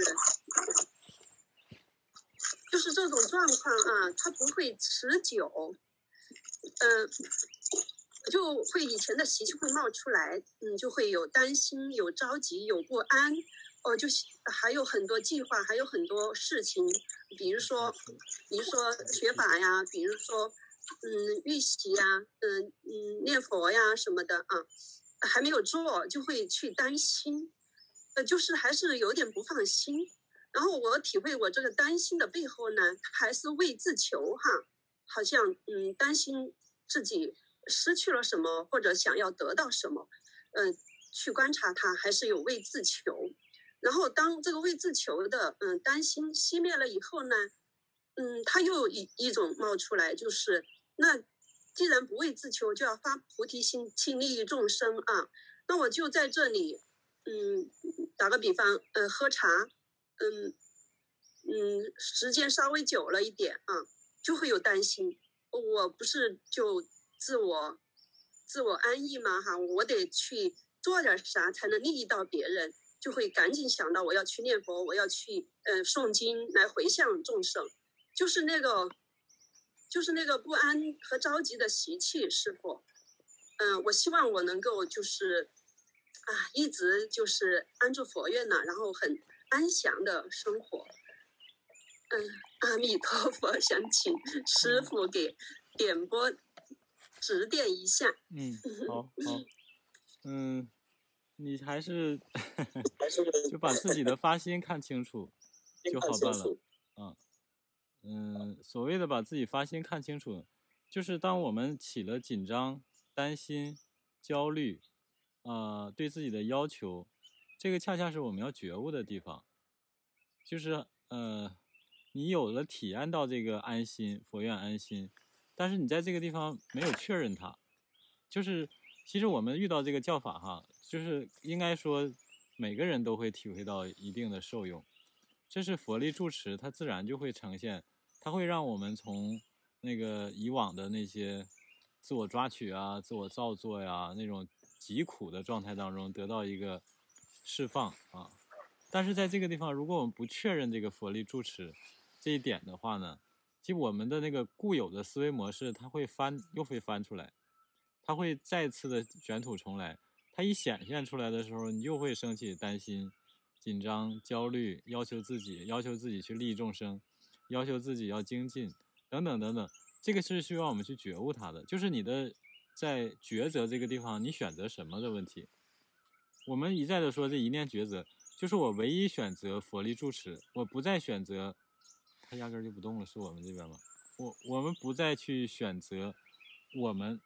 就是这种状况啊，它不会持久，嗯、呃。就会以前的习气会冒出来，嗯，就会有担心、有着急、有不安，哦，就还有很多计划，还有很多事情，比如说，比如说学法呀，比如说，嗯，预习呀，嗯嗯，念佛呀什么的啊，还没有做，就会去担心，呃，就是还是有点不放心。然后我体会我这个担心的背后呢，还是为自求哈，好像嗯担心自己失去了什么，或者想要得到什么，嗯、呃，去观察它，还是有为自求。然后当这个为自求的嗯担心熄灭了以后呢，嗯，它又一一种冒出来，就是那既然不为自求，就要发菩提心，尽利益众生啊。那我就在这里，嗯，打个比方，呃，喝茶，嗯嗯，时间稍微久了一点啊，就会有担心，我不是就自我自我安逸吗？哈，我得去做点啥才能利益到别人，就会赶紧想到我要去念佛，我要去呃诵经来回向众生，就是那个就是那个不安和着急的习气，师父。嗯、呃，我希望我能够就是啊，一直就是安住佛院呢，然后很安详的生活。嗯，阿弥陀佛，想请师父给点拨指点一下。 嗯，好好，嗯，你还是就把自己的发心看清楚就好办了。啊，嗯，所谓的把自己发心看清楚，就是当我们起了紧张、担心、焦虑，啊、呃，对自己的要求，这个恰恰是我们要觉悟的地方。就是呃，你有了体验到这个安心，佛愿安心，但是你在这个地方没有确认它。就是其实我们遇到这个教法哈，就是应该说每个人都会体会到一定的受用，这是佛力住持，它自然就会呈现，它会让我们从那个以往的那些自我抓取啊、自我造作呀、那种极苦的状态当中得到一个释放啊。但是在这个地方，如果我们不确认这个佛力住持这一点的话呢， 其实我们的那个固有的思维模式，它会翻，又会翻出来，它会再次的卷土重来。它一显现出来的时候，你又会升起担心、紧张、焦虑，要求自己，要求自己去利益众生，要求自己要精进，等等等等。这个是需要我们去觉悟它的，就是你的在抉择这个地方，你选择什么的问题。我们一再的说这一念抉择，就是我唯一选择佛力住持，我不再选择，它压根儿就不动了，是我们这边吗？我我们不再去选择我们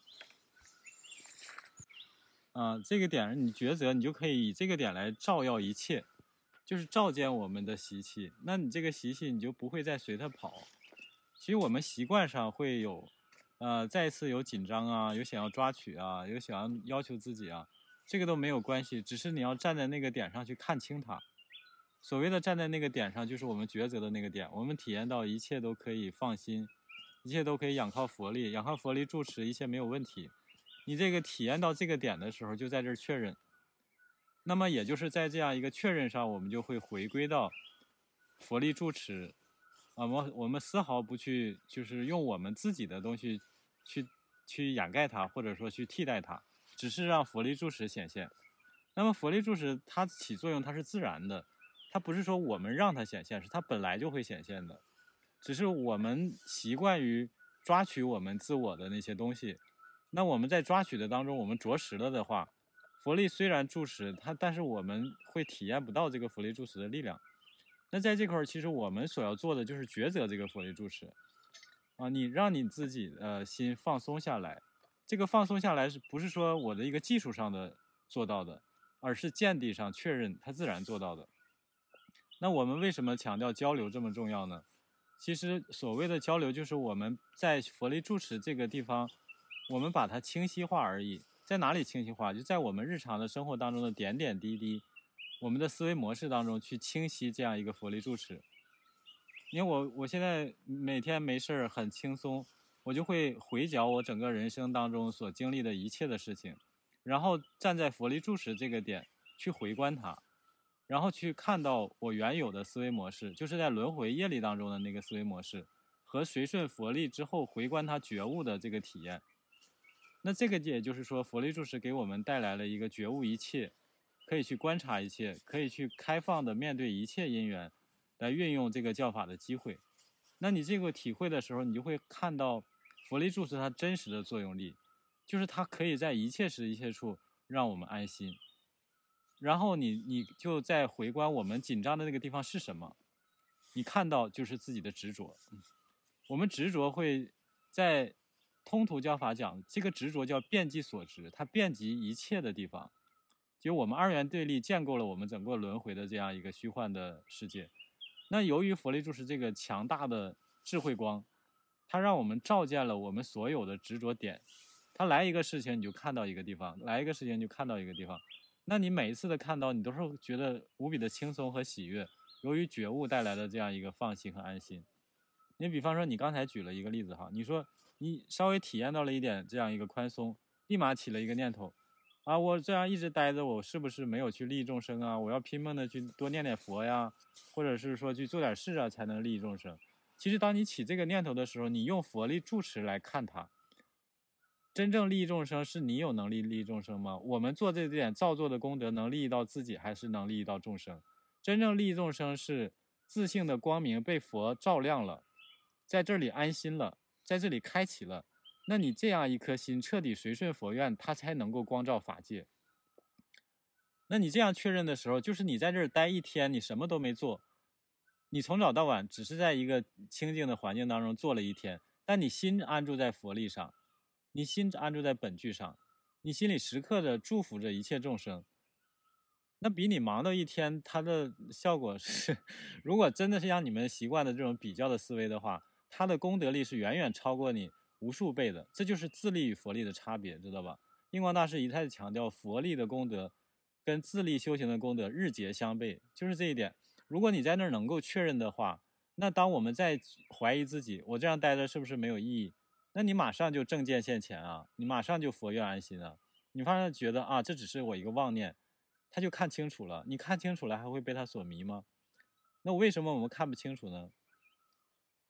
啊、呃、这个点你抉择，你就可以以这个点来照耀一切，就是照见我们的习气。那你这个习气你就不会再随它跑。其实我们习惯上会有，呃，再次有紧张啊，有想要抓取啊，有想要要求自己啊，这个都没有关系，只是你要站在那个点上去看清它。所谓的站在那个点上，就是我们抉择的那个点，我们体验到一切都可以放心，一切都可以仰靠佛力，仰靠佛力住持，一切没有问题。你这个体验到这个点的时候，就在这儿确认。那么也就是在这样一个确认上，我们就会回归到佛力住持。啊，我我们丝毫不去，就是用我们自己的东西去去掩盖它，或者说去替代它，只是让佛力住持显现。那么佛力住持它起作用，它是自然的，它不是说我们让它显现，是它本来就会显现的，只是我们习惯于抓取我们自我的那些东西。那我们在抓取的当中，我们着实了的话，佛力虽然住持它，但是我们会体验不到这个佛力住持的力量。那在这块儿，其实我们所要做的就是抉择这个佛力住持，啊，你让你自己呃心放松下来。这个放松下来是不是说我的一个技术上的做到的，而是见地上确认它自然做到的。那我们为什么强调交流这么重要呢？其实所谓的交流，就是我们在佛力住持这个地方，我们把它清晰化而已。在哪里清晰化？就在我们日常的生活当中的点点滴滴。我们的思维模式当中去清晰这样一个佛力住持。因为我我现在每天没事儿很轻松，我就会回脚我整个人生当中所经历的一切的事情，然后站在佛力住持这个点去回观它，然后去看到我原有的思维模式，就是在轮回业力当中的那个思维模式，和随顺佛力之后回观它觉悟的这个体验。那这个也就是说，佛力住持给我们带来了一个觉悟一切，可以去观察一切，可以去开放的面对一切因缘，来运用这个教法的机会。那你这个体会的时候，你就会看到佛力住持它真实的作用力，就是它可以在一切时一切处让我们安心。然后你你就在回观我们紧张的那个地方是什么，你看到就是自己的执着。我们执着会在通途教法讲，这个执着叫遍计所执，它遍及一切的地方。就我们二元对立建构了我们整个轮回的这样一个虚幻的世界。那由于佛力住持这个强大的智慧光，它让我们照见了我们所有的执着点。它来一个事情你就看到一个地方，来一个事情你就看到一个地方。那你每一次的看到，你都是觉得无比的轻松和喜悦，由于觉悟带来的这样一个放心和安心。你比方说你刚才举了一个例子哈，你说你稍微体验到了一点这样一个宽松，立马起了一个念头啊，我这样一直待着，我是不是没有去利益众生啊？我要拼命的去多念点佛呀，或者是说去做点事啊，才能利益众生。其实当你起这个念头的时候，你用佛力住持来看它，真正利益众生是你有能力利益众生吗？我们做这点造作的功德能利益到自己，还是能利益到众生？真正利益众生是自性的光明被佛照亮了，在这里安心了，在这里开启了。那你这样一颗心彻底随顺佛愿，它才能够光照法界。那你这样确认的时候，就是你在这儿待一天，你什么都没做，你从早到晚只是在一个清净的环境当中做了一天，但你心安住在佛力上，你心安住在本具上，你心里时刻的祝福着一切众生。那比你忙到一天，它的效果是，如果真的是像你们习惯的这种比较的思维的话，它的功德力是远远超过你无数倍的。这就是自力与佛力的差别，知道吧？印光大师一再强调，佛力的功德跟自力修行的功德日结相悖，就是这一点。如果你在那儿能够确认的话，那当我们在怀疑自己，我这样待着是不是没有意义？那你马上就正见现前啊，你马上就佛愿安心啊。你发现觉得啊，这只是我一个妄念，他就看清楚了。你看清楚了，还会被他所迷吗？那为什么我们看不清楚呢？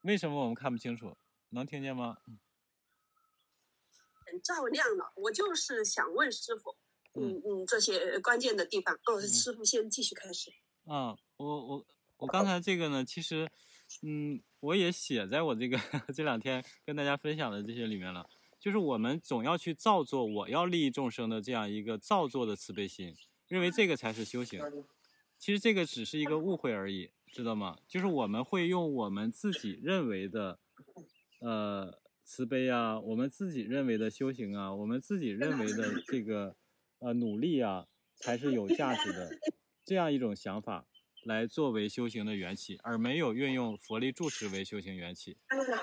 为什么我们看不清楚？能听见吗？ 很照亮了。我就是想问师傅，嗯嗯，这些关键的地方。哦，师傅先继续开始。 啊，我我我刚才这个呢，其实，嗯，我也写在我这个这两天跟大家分享的这些里面了。就是我们总要去造作我要利益众生的这样一个造作的慈悲心，认为这个才是修行。其实这个只是一个误会而已，知道吗？就是我们会用我们自己认为的，呃，慈悲啊，我们自己认为的修行啊，我们自己认为的这个，呃，努力啊，才是有价值的，这样一种想法来作为修行的缘起，而没有运用佛力住持为修行缘起。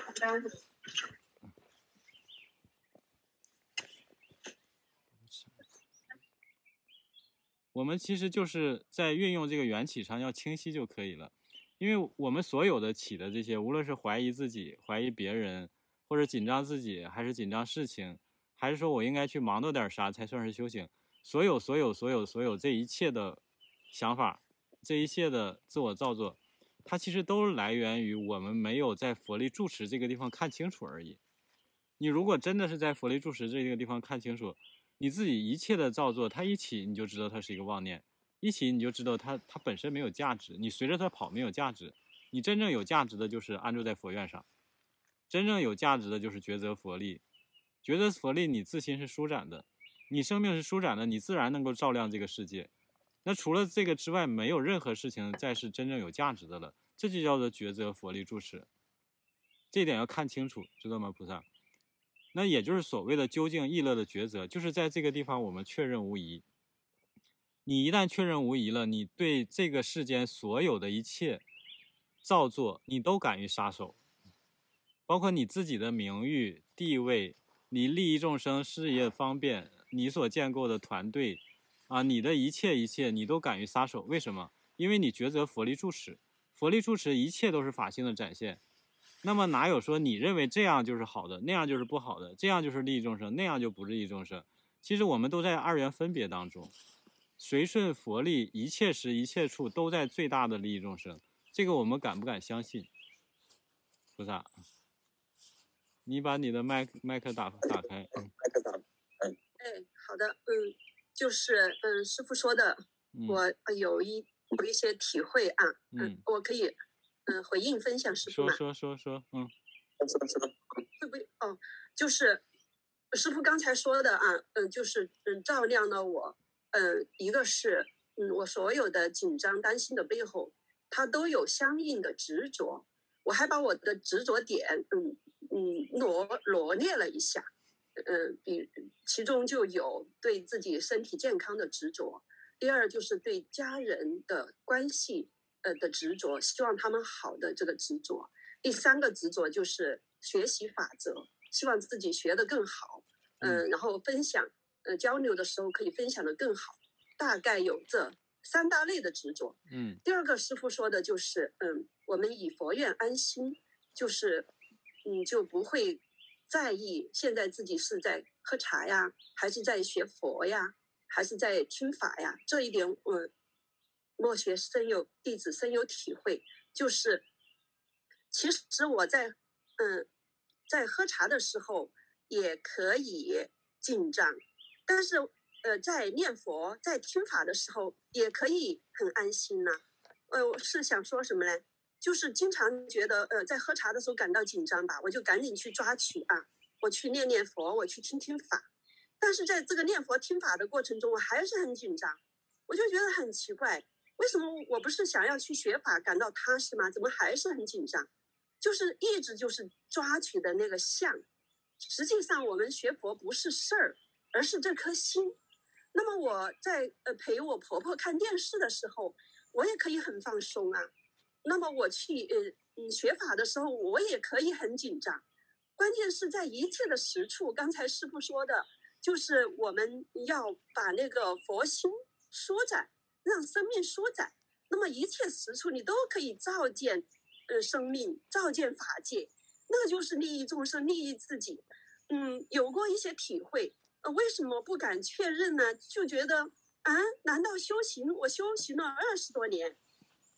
我们其实就是在运用这个缘起上要清晰就可以了，因为我们所有的起的这些，无论是怀疑自己、怀疑别人，或者紧张自己，还是紧张事情，还是说我应该去忙到点啥才算是修行，所有所有所有所有这一切的想法，这一切的自我造作，它其实都来源于我们没有在佛力住持这个地方看清楚而已。你如果真的是在佛力住持这个地方看清楚，你自己一切的造作，它一起你就知道它是一个妄念，一起你就知道它它本身没有价值，你随着它跑没有价值。你真正有价值的就是安住在佛院上，真正有价值的就是抉择佛力。抉择佛力，你自心是舒展的，你生命是舒展的，你自然能够照亮这个世界。那除了这个之外，没有任何事情再是真正有价值的了，这就叫做抉择佛力住持。这一点要看清楚，知道吗，菩萨？那也就是所谓的究竟意乐的抉择，就是在这个地方我们确认无疑。你一旦确认无疑了，你对这个世间所有的一切造作，你都敢于撒手，包括你自己的名誉、地位，你利益众生、事业方便，你所建构的团队，啊，你的一切一切，你都敢于撒手。为什么？因为你抉择佛力住持，佛力住持一切都是法性的展现。那么哪有说你认为这样就是好的，那样就是不好的，这样就是利益众生，那样就不利益众生？其实我们都在二元分别当中，随顺佛力，一切时一切处都在最大的利益众生。这个我们敢不敢相信？菩萨，你把你的麦麦克打打开。嗯、 哎，好的，嗯，就是嗯，师父说的， 嗯、 我有一有一些体会啊，嗯， 嗯我可以嗯回应分享师父吗？ 说说说说，嗯， 会不会哦？就是师父刚才说的啊，嗯，就是嗯照亮了我，嗯，一个是嗯我所有的紧张担心的背后，它都有相应的执着，我还把我的执着点嗯嗯罗罗列了一下，嗯，比其中就有对自己身体健康的执着，第二就是对家人的关系呃的执着，希望他们好的这个执着，第三个执着就是学习法则，希望自己学得更好，嗯、呃，然后分享呃交流的时候可以分享得更好，大概有这三大类的执着。 嗯， 第二个师父说的就是，嗯，我们以佛愿安心，就是嗯就不会在意现在自己是在喝茶呀，还是在学佛呀，还是在听法呀，这一点嗯，默学深有弟子深有体会，就是其实我在嗯在喝茶的时候也可以紧张，但是呃在念佛在听法的时候也可以很安心呐、啊。呃我是想说什么呢？就是经常觉得呃在喝茶的时候感到紧张吧，我就赶紧去抓取啊，我去念念佛，我去听听法。但是在这个念佛听法的过程中，我还是很紧张，我就觉得很奇怪，为什么我不是想要去学法感到踏实吗？怎么还是很紧张？就是一直就是抓取的那个相。实际上我们学佛不是事儿，而是这颗心。那么我在呃陪我婆婆看电视的时候，我也可以很放松啊。那么我去呃嗯学法的时候，我也可以很紧张。关键是在一切的实处，刚才师父说的，就是我们要把那个佛心舒展，让生命舒展。那么一切实处你都可以照见呃生命，照见法界，那个就是利益众生，利益自己。嗯，有过一些体会，呃，为什么不敢确认呢？就觉得啊，难道修行我修行了二十多年，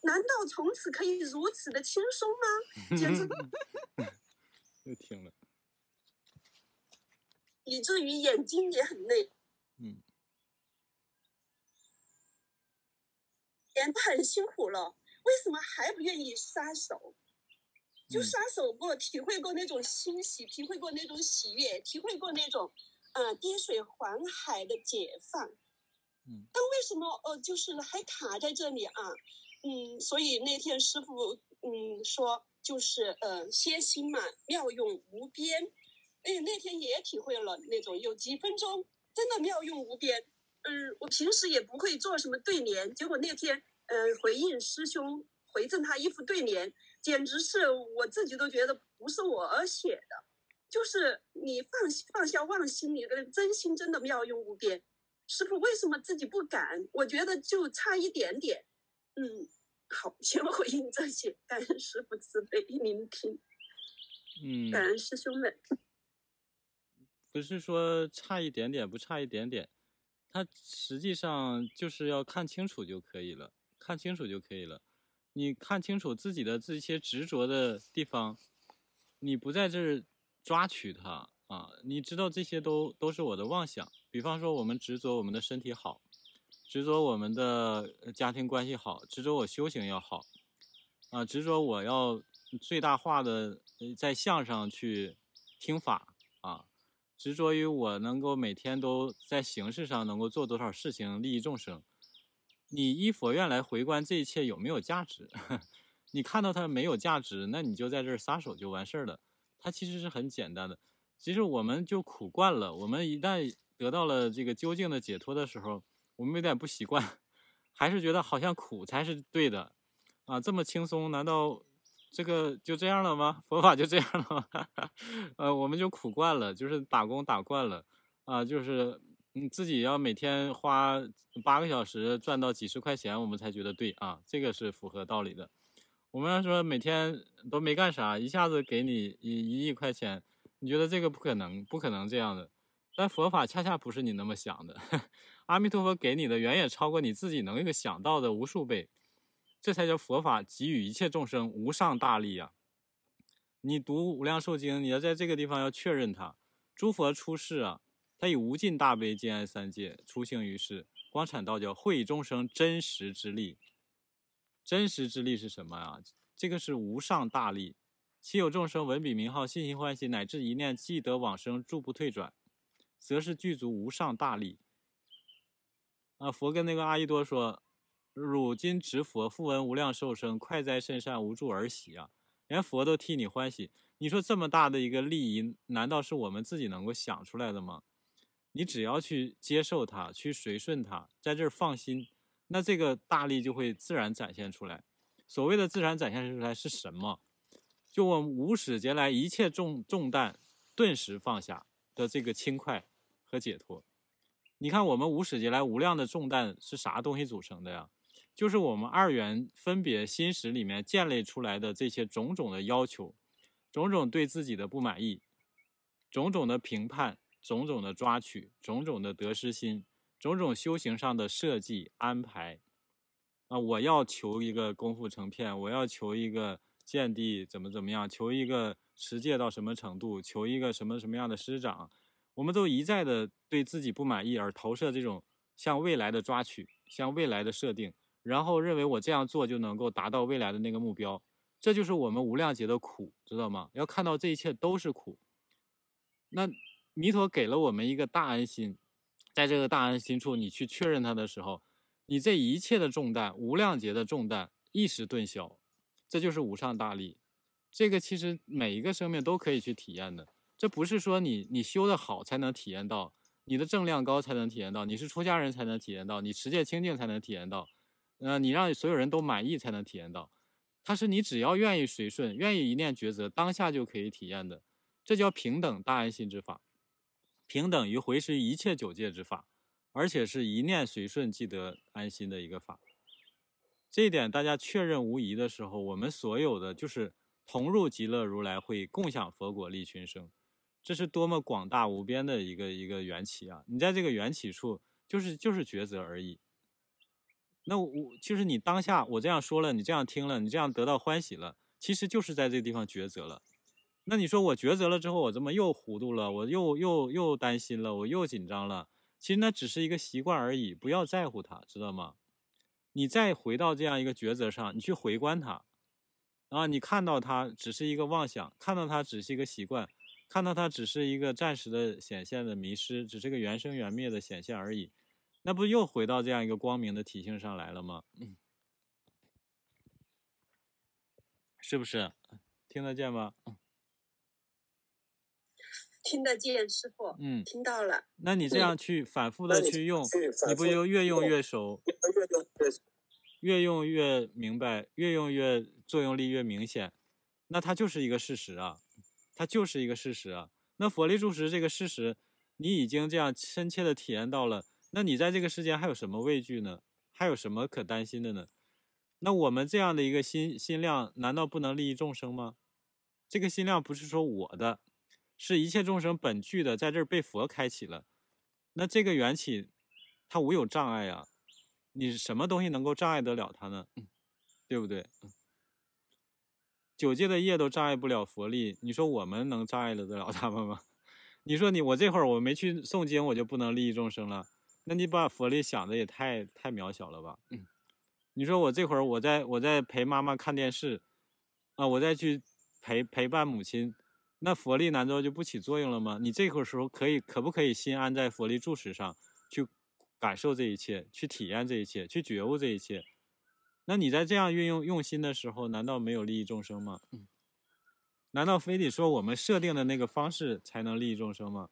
难道从此可以如此的轻松吗？简直又听了， 以至于眼睛也很累， 嗯， 人很辛苦了，为什么还不愿意撒手？就撒手过，体会过那种欣喜，体会过那种喜悦，体会过那种，呃，滴水还海的解放。 嗯， 但为什么呃，就是还卡在这里啊？嗯，所以那天师父嗯说，就是呃，歇心嘛，妙用无边。哎，那天也体会了那种有几分钟真的妙用无边。嗯，我平时也不会做什么对联，结果那天呃回应师兄回赠他一副对联，简直是我自己都觉得不是我写的，就是你放放下妄心，你的真心真的妙用无边。师父为什么自己不敢？我觉得就差一点点。嗯，好，先回应这些，感恩师父慈悲聆听， 嗯， 感恩师兄们。 不是说差一点点，不差一点点，它实际上就是要看清楚就可以了，看清楚就可以了。你看清楚自己的这些执着的地方，你不在这儿抓取它啊，你知道这些都都是我的妄想。比方说我们执着我们的身体好，执着我们的家庭关系好，执着我修行要好啊，执着我要最大化的在相上去听法啊，执着于我能够每天都在形式上能够做多少事情利益众生。你依佛愿来回观这一切有没有价值，你看到它没有价值，那你就在这儿撒手就完事儿了。它其实是很简单的，其实我们就苦惯了，我们一旦得到了这个究竟的解脱的时候，我们有点不习惯，还是觉得好像苦才是对的啊，这么轻松，难道这个就这样了吗？佛法就这样了吗？呃，我们就苦惯了，就是打工打惯了啊，就是你自己要每天花八个小时赚到几十块钱，我们才觉得对啊，这个是符合道理的。我们要说每天都没干啥，一下子给你一一亿块钱，你觉得这个不可能，不可能这样的。但佛法恰恰不是你那么想的，阿弥陀佛给你的远远超过你自己能够想到的无数倍，这才叫佛法给予一切众生无上大利啊！你读无量寿经，你要在这个地方要确认它。诸佛出世啊，他以无尽大悲兼爱三界，出行于世，光阐道教，惠众生真实之力。真实之力是什么啊？这个是无上大力。其有众生闻彼名号，信心欢喜，乃至一念即得往生，住不退转，则是具足无上大力。啊，佛跟那个阿逸多说：“汝今值佛，复闻无量寿生，快哉甚善，无助而喜啊！连佛都替你欢喜。你说这么大的一个利益，难道是我们自己能够想出来的吗？你只要去接受它，去随顺它，在这儿放心。”那这个大力就会自然展现出来。所谓的自然展现出来是什么？就我们无始劫来一切重重担顿时放下的这个轻快和解脱。你看我们无始劫来无量的重担是啥东西组成的呀？就是我们二元分别心识里面建立出来的这些种种的要求，种种对自己的不满意，种种的评判，种种的抓取，种种的得失心，种种修行上的设计安排啊，我要求一个功夫成片，我要求一个见地怎么怎么样，求一个持戒到什么程度，求一个什么什么样的师长，我们都一再的对自己不满意而投射这种向未来的抓取，向未来的设定，然后认为我这样做就能够达到未来的那个目标，这就是我们无量劫的苦，知道吗？要看到这一切都是苦。那弥陀给了我们一个大安心，在这个大安心处，你去确认它的时候，你这一切的重担，无量劫的重担一时顿消，这就是无上大力。这个其实每一个生命都可以去体验的，这不是说你你修得好才能体验到，你的正量高才能体验到，你是出家人才能体验到，你持戒清净才能体验到，呃，你让所有人都满意才能体验到。它是你只要愿意随顺，愿意一念抉择，当下就可以体验的，这叫平等大安心之法。平等于回视一切九界之法，而且是一念随顺即得安心的一个法。这一点大家确认无疑的时候，我们所有的就是同入极乐如来会，共享佛果利群生，这是多么广大无边的一个一个缘起啊！你在这个缘起处，就是就是抉择而已。 那我就是你当下我这样说了，你这样听了，你这样得到欢喜了，其实就是在这个地方抉择了。那你说我抉择了之后，我怎么又糊涂了？我又又又担心了，我又紧张了。其实那只是一个习惯而已，不要在乎它，知道吗？你再回到这样一个抉择上，你去回观它，啊，你看到它只是一个妄想，看到它只是一个习惯，看到它只是一个暂时的显现的迷失，只是个缘生缘灭的显现而已。那不又回到这样一个光明的体性上来了吗？嗯、是不是？听得见吗？ 听得见，师傅。 嗯， 听到了。 那你这样去反复的去用，你不就越用越熟，越用越明白，越用越作用力越明显？那它就是一个事实啊，它就是一个事实啊。那佛力住持这个事实，你已经这样深切的体验到了。那你在这个世间还有什么畏惧呢？还有什么可担心的呢？那我们这样的一个心心量，难道不能利益众生吗？这个心量不是说我的，是一切众生本具的，在这儿被佛开启了。那这个缘起，它无有障碍啊！你什么东西能够障碍得了它呢？嗯、对不对？嗯、九界的业都障碍不了佛力，你说我们能障碍得了他们吗？你说你我这会儿我没去诵经，我就不能利益众生了？那你把佛力想的也太太渺小了吧？嗯，你说我这会儿我在我在陪妈妈看电视，啊，我再去陪陪伴母亲，那佛力难道就不起作用了吗？你这会儿时候可以可不可以心安在佛力住持上，去感受这一切，去体验这一切，去觉悟这一切？那你在这样运用用心的时候，难道没有利益众生吗？嗯，难道非得说我们设定的那个方式才能利益众生吗？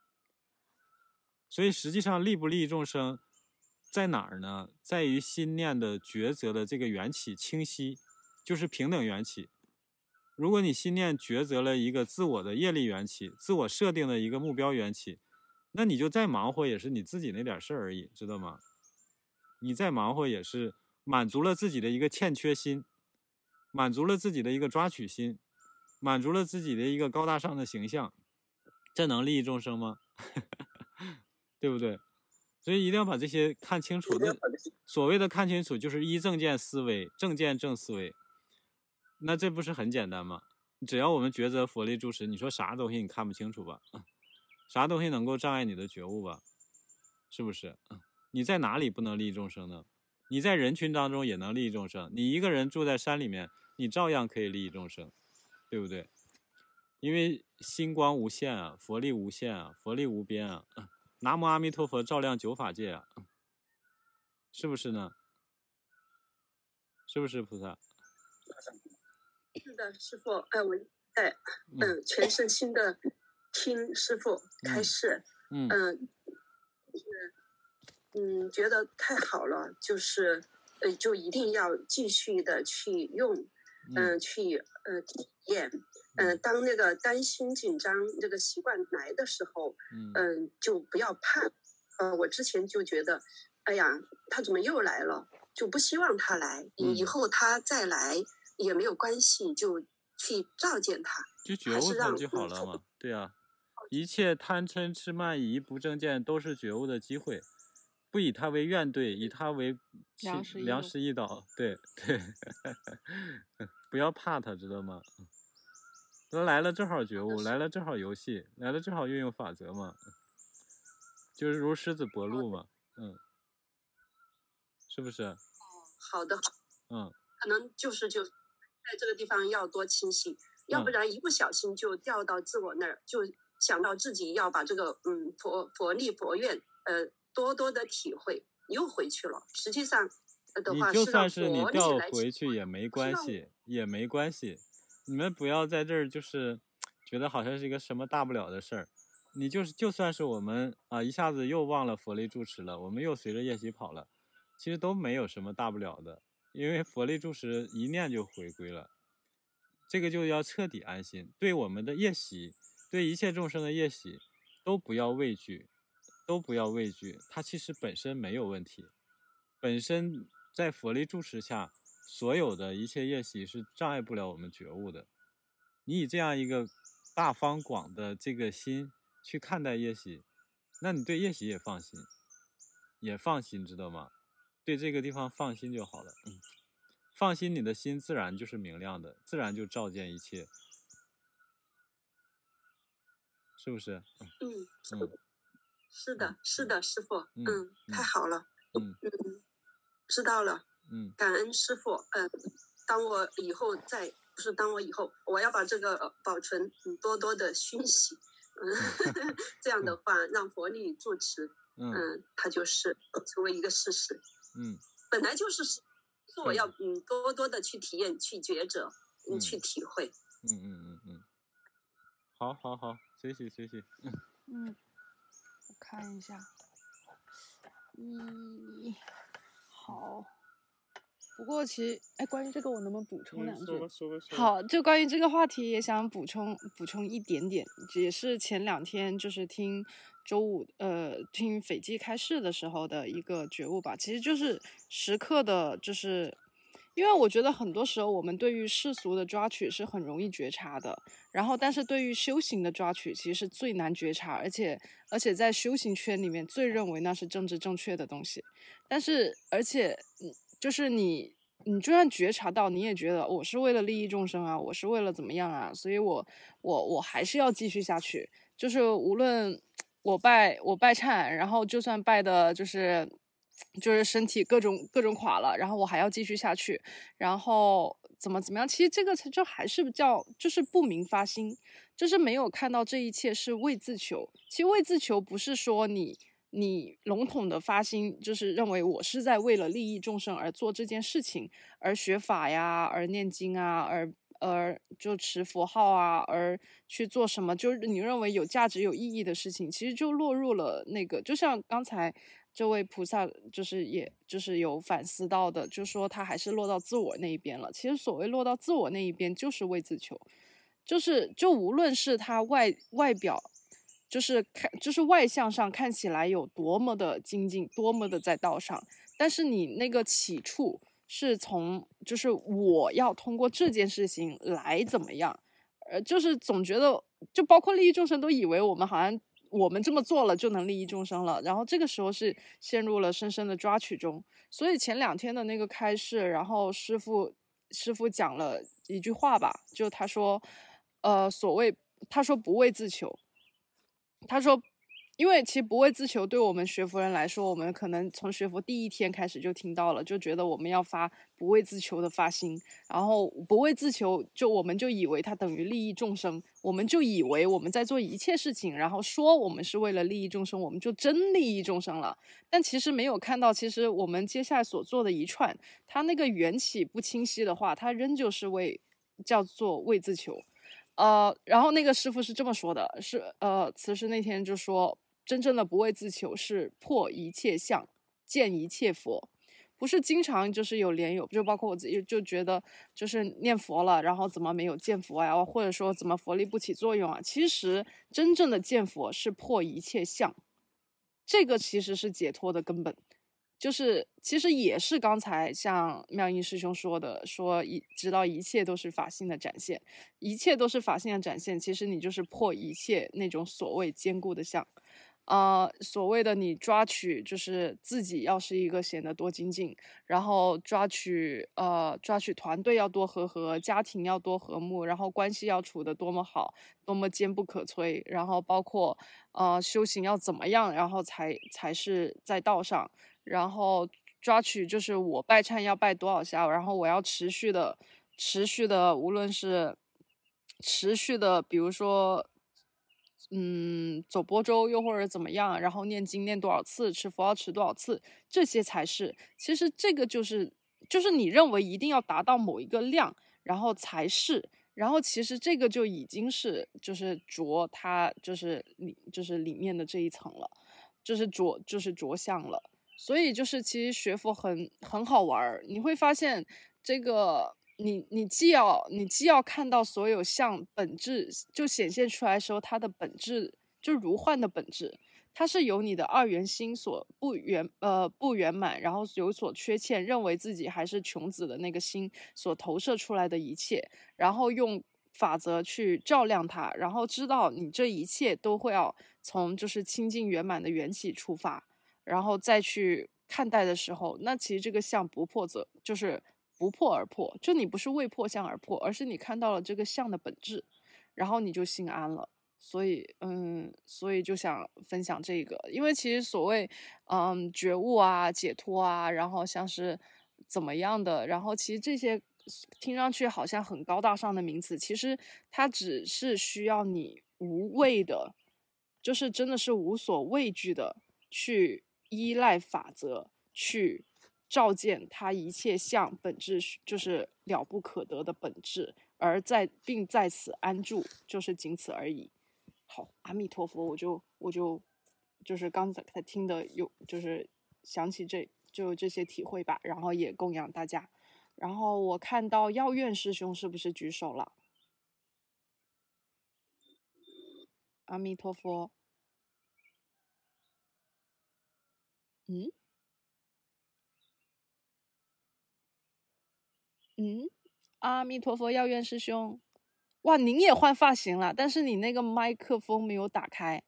所以实际上利不利益众生在哪儿呢？在于心念的抉择的这个缘起清晰，就是平等缘起。如果你心念抉择了一个自我的业力缘起，自我设定的一个目标缘起，那你就再忙活也是你自己那点事儿而已，知道吗？你再忙活也是满足了自己的一个欠缺心，满足了自己的一个抓取心，满足了自己的一个高大上的形象，这能利益众生吗？对不对？所以一定要把这些看清楚。那所谓的看清楚，就是依正见思维，正见正思维。那这不是很简单吗？只要我们抉择佛力住持，你说啥东西你看不清楚吧？啥东西能够障碍你的觉悟吧？是不是？你在哪里不能利益众生呢？你在人群当中也能利益众生。你一个人住在山里面，你照样可以利益众生，对不对？因为心光无限啊，佛力无限啊，佛力无边啊。南无阿弥陀佛，照亮九法界啊，是不是呢？是不是菩萨？ 是的，师傅，哎，我在嗯、呃、全身心的听师傅开示， 嗯嗯，就是嗯觉得太好了，就是呃就一定要继续的去用，嗯、呃、去呃体验。嗯、呃，当那个担心、紧张这个习惯来的时候，嗯、呃，就不要怕。呃，我之前就觉得，哎呀，他怎么又来了？就不希望他来， 嗯、 以后他再来也没有关系，就去照见他， 就觉悟他就好了嘛。对啊，一切贪嗔痴慢疑不正见都是觉悟的机会，不以他为怨怼，以他为良师良师益导。对对，不要怕他，知道吗？他来了正好觉悟，来了正好游戏，来了正好运用法则嘛，就是如狮子搏鹿嘛，嗯，是不是？ 哦，好的， 嗯， 可能就是就在这个地方要多清醒，要不然一不小心就掉到自我那儿，就想到自己要把这个嗯佛佛力佛愿呃多多的体会，又回去了。实际上的话， 你就算是你掉回去也没关系，也没关系。你们不要在这儿就是觉得好像是一个什么大不了的事儿，你就是就算是我们啊一下子又忘了佛力住持了，我们又随着业习跑了，其实都没有什么大不了的，因为佛力住持一念就回归了，这个就要彻底安心。对我们的业习，对一切众生的业习，都不要畏惧，都不要畏惧，它其实本身没有问题，本身在佛力住持下。所有的一切业习是障碍不了我们觉悟的。你以这样一个大方广的这个心去看待业习，那你对业习也放心，也放心，知道吗？ 对这个地方放心就好了。嗯，放心，你的心自然就是明亮的，自然就照见一切，是不是？ 嗯嗯， 是的，是的，师傅， 嗯嗯，太好了， 嗯嗯，知道了， 嗯感恩师傅，嗯，当我以后再不是当我以后，我要把这个呃保存，嗯，多多的熏习，嗯，这样的话让佛力住持， 嗯嗯，它就是成为一个事实， 嗯， 本来就是是我要嗯多多的去体验、去抉择、嗯去体会， 嗯嗯嗯嗯，好好好，学习学习，嗯嗯，我看一下，一好。不过其实，哎，关于这个我能不能补充两句？ 说吧说吧说吧。 好，就关于这个话题也想补充补充一点点，也是前两天就是听周五呃听斐济开示的时候的一个觉悟吧，其实就是时刻的，就是因为我觉得很多时候我们对于世俗的抓取是很容易觉察的，然后但是对于修行的抓取其实是最难觉察，而且而且在修行圈里面最认为那是政治正确的东西，但是而且嗯。就是你，你就算觉察到，你也觉得我是为了利益众生啊，我是为了怎么样啊，所以我我我还是要继续下去。就是无论我拜我拜忏，然后就算拜的就是就是身体各种各种垮了，然后我还要继续下去，然后怎么怎么样？其实这个就还是叫就是不明发心，就是没有看到这一切是为自求。其实为自求不是说你。你笼统的发心，就是认为我是在为了利益众生而做这件事情，而学法呀，而念经啊，而而就持佛号啊，而去做什么，就是你认为有价值、有意义的事情，其实就落入了那个，就像刚才这位菩萨，就是也就是有反思到的，就说他还是落到自我那一边了。其实所谓落到自我那一边，就是为自求，就是就无论是他外外表。就是看，就是外向上看起来有多么的精进，多么的在道上，但是你那个起处是从，就是我要通过这件事情来怎么样，呃，就是总觉得，就包括利益众生都以为我们好像我们这么做了就能利益众生了，然后这个时候是陷入了深深的抓取中。所以前两天的那个开示，然后师父师父讲了一句话吧，就他说，呃，所谓他说不为自求。他说，因为其实不为自求，对我们学佛人来说，我们可能从学佛第一天开始就听到了，就觉得我们要发不为自求的发心，然后不为自求，就我们就以为它等于利益众生，我们就以为我们在做一切事情，然后说我们是为了利益众生，我们就真利益众生了。但其实没有看到，其实我们接下来所做的一串，它那个缘起不清晰的话，它仍旧是为叫做为自求。呃，然后那个师父是这么说的，是呃，慈师那天就说，真正的不为自求是破一切相，见一切佛，不是经常就是有莲友，就包括我自己就觉得就是念佛了，然后怎么没有见佛呀，或者说怎么佛力不起作用啊？其实真正的见佛是破一切相，这个其实是解脱的根本。就是其实也是刚才像妙音师兄说的，说一知道一切都是法性的展现，一切都是法性的展现，其实你就是破一切那种所谓坚固的相，呃，所谓的你抓取就是自己要是一个显得多精进，然后抓取呃抓取团队要多和和，家庭要多和睦，然后关系要处得多么好，多么坚不可摧，然后包括呃修行要怎么样，然后才才是在道上。然后抓取就是我拜忏要拜多少下，然后我要持续的、持续的，无论是持续的，比如说，嗯，走波州又或者怎么样，然后念经念多少次，持佛要持多少次，这些才是。其实这个就是就是你认为一定要达到某一个量，然后才是。然后其实这个就已经是就是着它就是里就是里面的这一层了，就是着就是着相了。所以就是其实学佛很很好玩，你会发现这个你你既要你既要看到所有相本质就显现出来的时候，它的本质就如幻的本质，它是由你的二元心所不圆呃不圆满，然后有所缺陷，认为自己还是穷子的那个心所投射出来的一切，然后用法则去照亮它，然后知道你这一切都会要从就是清净圆满的缘起出发。然后再去看待的时候，那其实这个相不破则就是不破而破，就你不是为破相而破，而是你看到了这个相的本质，然后你就心安了。所以，嗯，所以就想分享这个，因为其实所谓，嗯，觉悟啊、解脱啊，然后像是怎么样的，然后其实这些听上去好像很高大上的名词，其实它只是需要你无畏的，就是真的是无所畏惧的去依赖法则，去照见它一切相本质，就是了不可得的本质，而在并在此安住，就是仅此而已。好，阿弥陀佛，我就我就就是刚才听的有就是想起这就这些体会吧，然后也供养大家。然后我看到药院师兄是不是举手了？阿弥陀佛。嗯嗯，阿弥陀佛，药院师兄。哇，您也换发型了，但是你那个麦克风没有打开，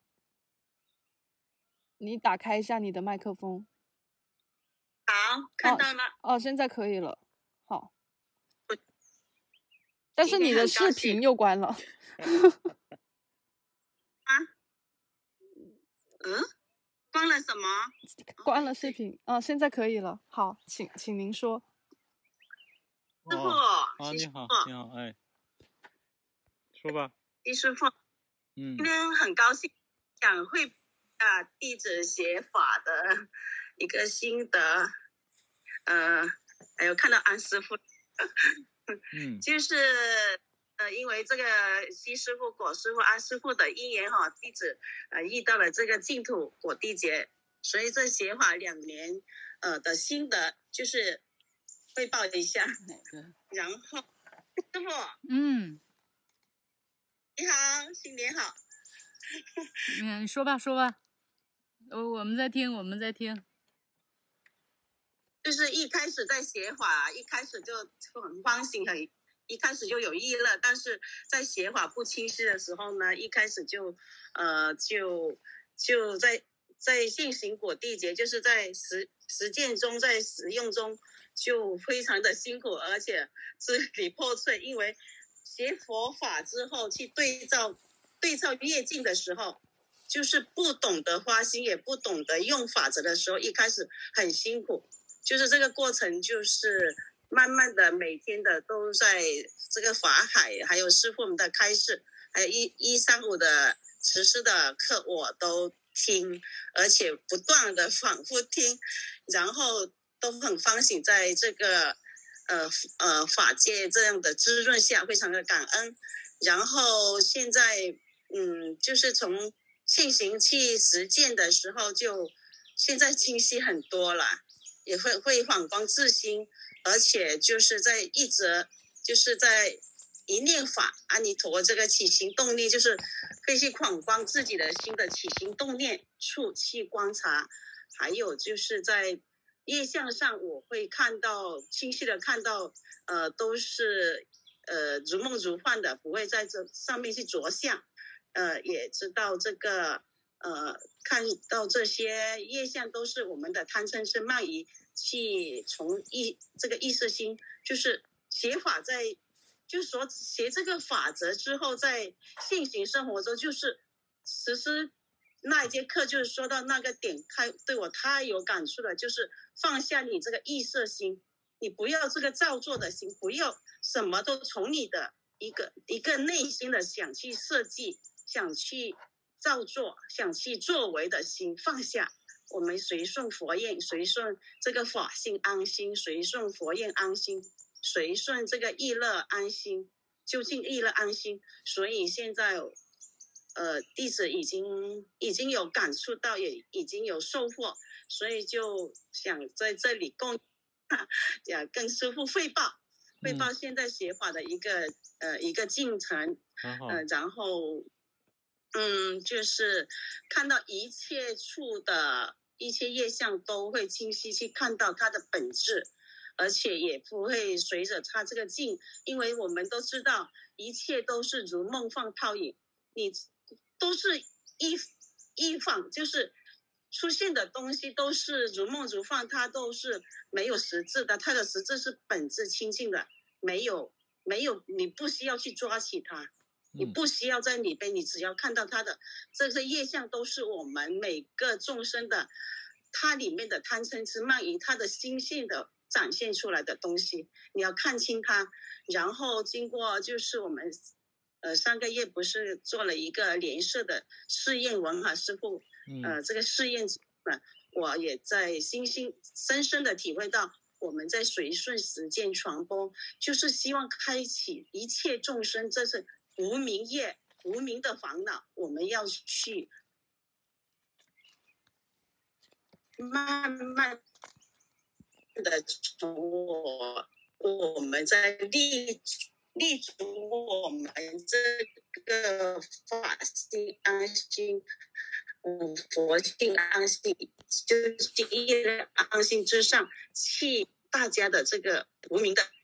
你打开一下你的麦克风。 好，看到了。 哦，哦现在可以了。好。但是你的视频又关了。 啊？嗯？关了什么？ 关了视频。啊、哦，现在可以了。好，请请您说。 师傅， 啊，你好，你好，哎。说吧， 李师傅， 嗯， 今天很高兴想汇啊弟子学法的一个心得，呃，还有看到安师傅， 嗯， 就是呃，因为这个西师傅、果师傅、安师傅的因缘哈，弟子呃遇到了这个净土果地节，所以这学法两年呃的心得就是汇报一下，然后师傅， 嗯。 你好，新年好。 嗯，你说吧，说吧，我我们在听，我们在听。 就是一开始在学法，一开始就很欢喜，很一开始就有意乐，但是在学法不清晰的时候呢，一开始就呃就就在在现行果地节，就是在实实践中，在实用中就非常的辛苦，而且支离破碎，因为学佛法之后去对照对照业境的时候，就是不懂得发心，也不懂得用法则的时候，一开始很辛苦，就是这个过程就是慢慢的每天的都在这个法海，还有师父们的开示，还有一一三五的慈师的课我都听，而且不断的反复听，然后都很欢喜在这个呃呃法界这样的滋润下，非常的感恩。然后现在嗯，就是从现行去实践的时候，就现在清晰很多了，也会会反光自心，而且就是在一直就是在一念法阿弥陀这个起心动念，就是可以去反光自己的心的起心动念处去观察，还有就是在业相上，我会看到清晰的看到，呃，都是呃如梦如幻的，不会在这上面去着相，呃，也知道这个呃看到这些业相都是我们的贪嗔痴慢疑，去从意这个意识心，就是学法在，就是说学这个法则之后，在现行生活中就是实施。那一节课就是说到那个点，开对我太有感触了，就是放下你这个意识心，你不要这个造作的心，不要什么都从你的一个一个内心的想去设计，想去造作，想去作为的心放下。我们随顺佛愿，随顺这个法性安心，随顺佛愿安心，随顺这个意乐安心，究竟意乐安心。所以现在呃，弟子已经已经有感触到，也已经有收获，所以就想在这里供，也跟师父汇报，汇报现在学法的一个、嗯、呃一个进程，呃，然后，嗯，就是看到一切处的一切业相都会清晰去看到它的本质，而且也不会随着它这个境，因为我们都知道一切都是如梦幻泡影，你。都是一一仿，就是出现的东西都是如梦如幻，它都是没有实质的，它的实质是本质清净的，没有没有，你不需要去抓起它，你不需要在里边，你只要看到它的这些业相都是我们每个众生的，它里面的贪嗔痴慢疑，它的心性的展现出来的东西，你要看清它。然后经过就是我们呃上个月不是做了一个连射的试验文哈师傅，呃这个试验呢，我也在心心深深的体会到，我们在随顺实践传播，就是希望开启一切众生，这是无明业无明的烦恼，我们要去慢慢的从我我们在立立足我们这个法性安心，嗯，佛性安心，就是一个安心之上，去大家的这个无明的。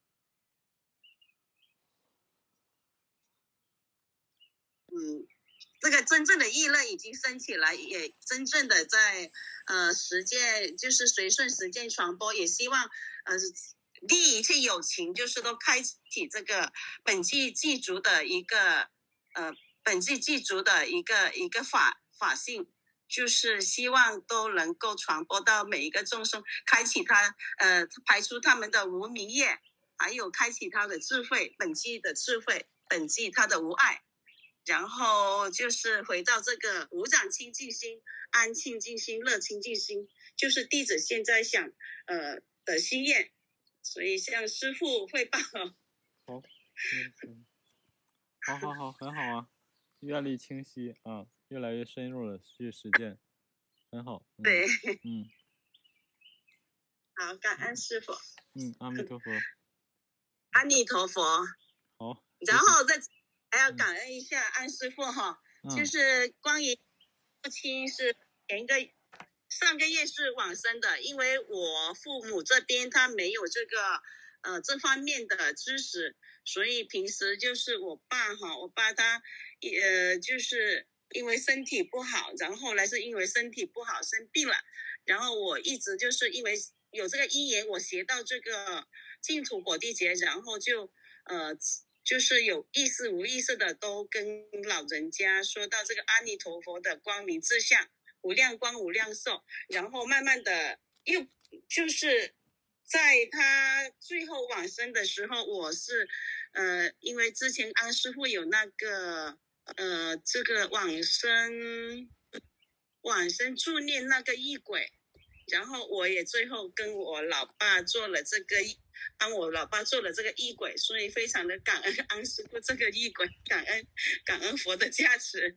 嗯，这个真正的意乐已经升起来，也真正的在呃实践，就是随顺实践传播，也希望呃利一切有情，就是都开启这个本具具足的一个呃本具具足的一个一个法法性，就是希望都能够传播到每一个众生，开启他呃排除他们的无明业，还有开启他的智慧，本具的智慧，本具他的无碍。然后就是回到这个无长清净心、安清净心、乐清净心，就是弟子现在想呃的心愿，所以向师父汇报。 好，嗯，好好好，很好啊，愿力清晰啊，越来越深入了去实践，很好。嗯、 对， 嗯， 好，感恩师父。 嗯，阿弥陀佛。 阿弥陀佛。 好， 然后再。还要感恩一下安师父哈、 嗯， 就是关于父亲是前个上个月是往生的，因为我父母这边他没有这个呃这方面的知识，所以平时就是我爸哈，我爸他呃就是因为身体不好，然后后来是因为身体不好生病了，然后我一直就是因为有这个因缘，我学到这个净土果地劫，然后就呃。就是有意识无意识的都跟老人家说到这个阿弥陀佛的光明志向，无量光无量寿，然后慢慢的又就是在他最后往生的时候，我是呃因为之前安师父有那个呃这个往生往生助念那个异轨，然后我也最后跟我老爸做了这个帮我老爸做了这个异轨，所以非常的感恩安师父这个异轨，感恩感恩佛的加持。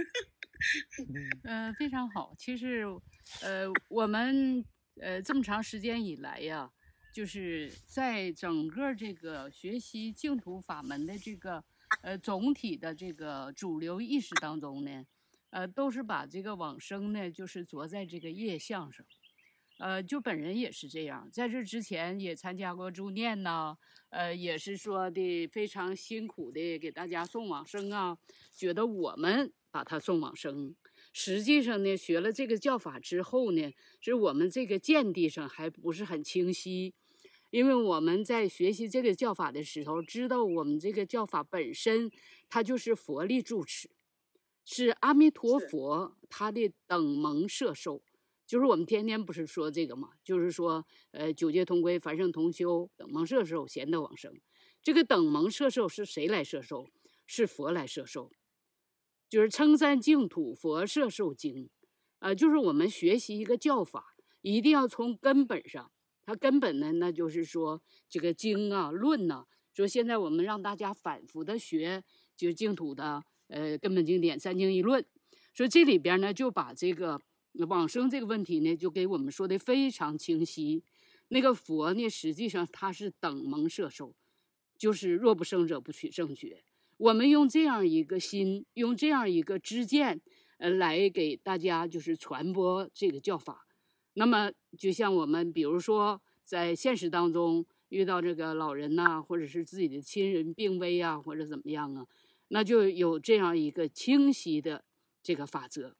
呃，非常好。其实，呃，我们呃这么长时间以来呀，就是在整个这个学习净土法门的这个呃总体的这个主流意识当中呢，呃，都是把这个往生呢，就是着在这个业相上。呃，就本人也是这样，在这之前也参加过助念呐，呃，也是说的非常辛苦的给大家送往生啊，觉得我们把他送往生，实际上呢，学了这个教法之后呢，是我们这个见地上还不是很清晰，因为我们在学习这个教法的时候，知道我们这个教法本身它就是佛力住持，是阿弥陀佛他的等蒙摄受。就是我们天天不是说这个嘛，就是说，呃，九界同归，凡圣同修，等蒙摄受，贤得往生。这个等蒙摄受是谁来摄受？是佛来摄受。就是称赞净土佛摄受经，啊、呃，就是我们学习一个教法，一定要从根本上。它根本呢，那就是说这个经啊、论呐、啊，说现在我们让大家反复的学，就是净土的呃根本经典三经一论。说这里边呢，就把这个。往生这个问题呢，就给我们说的非常清晰。那个佛呢，实际上他是等蒙摄受，就是若不生者不取正觉。我们用这样一个心，用这样一个知见，呃，来给大家就是传播这个教法。那么，就像我们比如说在现实当中遇到这个老人呐、啊，或者是自己的亲人病危啊，或者怎么样啊，那就有这样一个清晰的这个法则。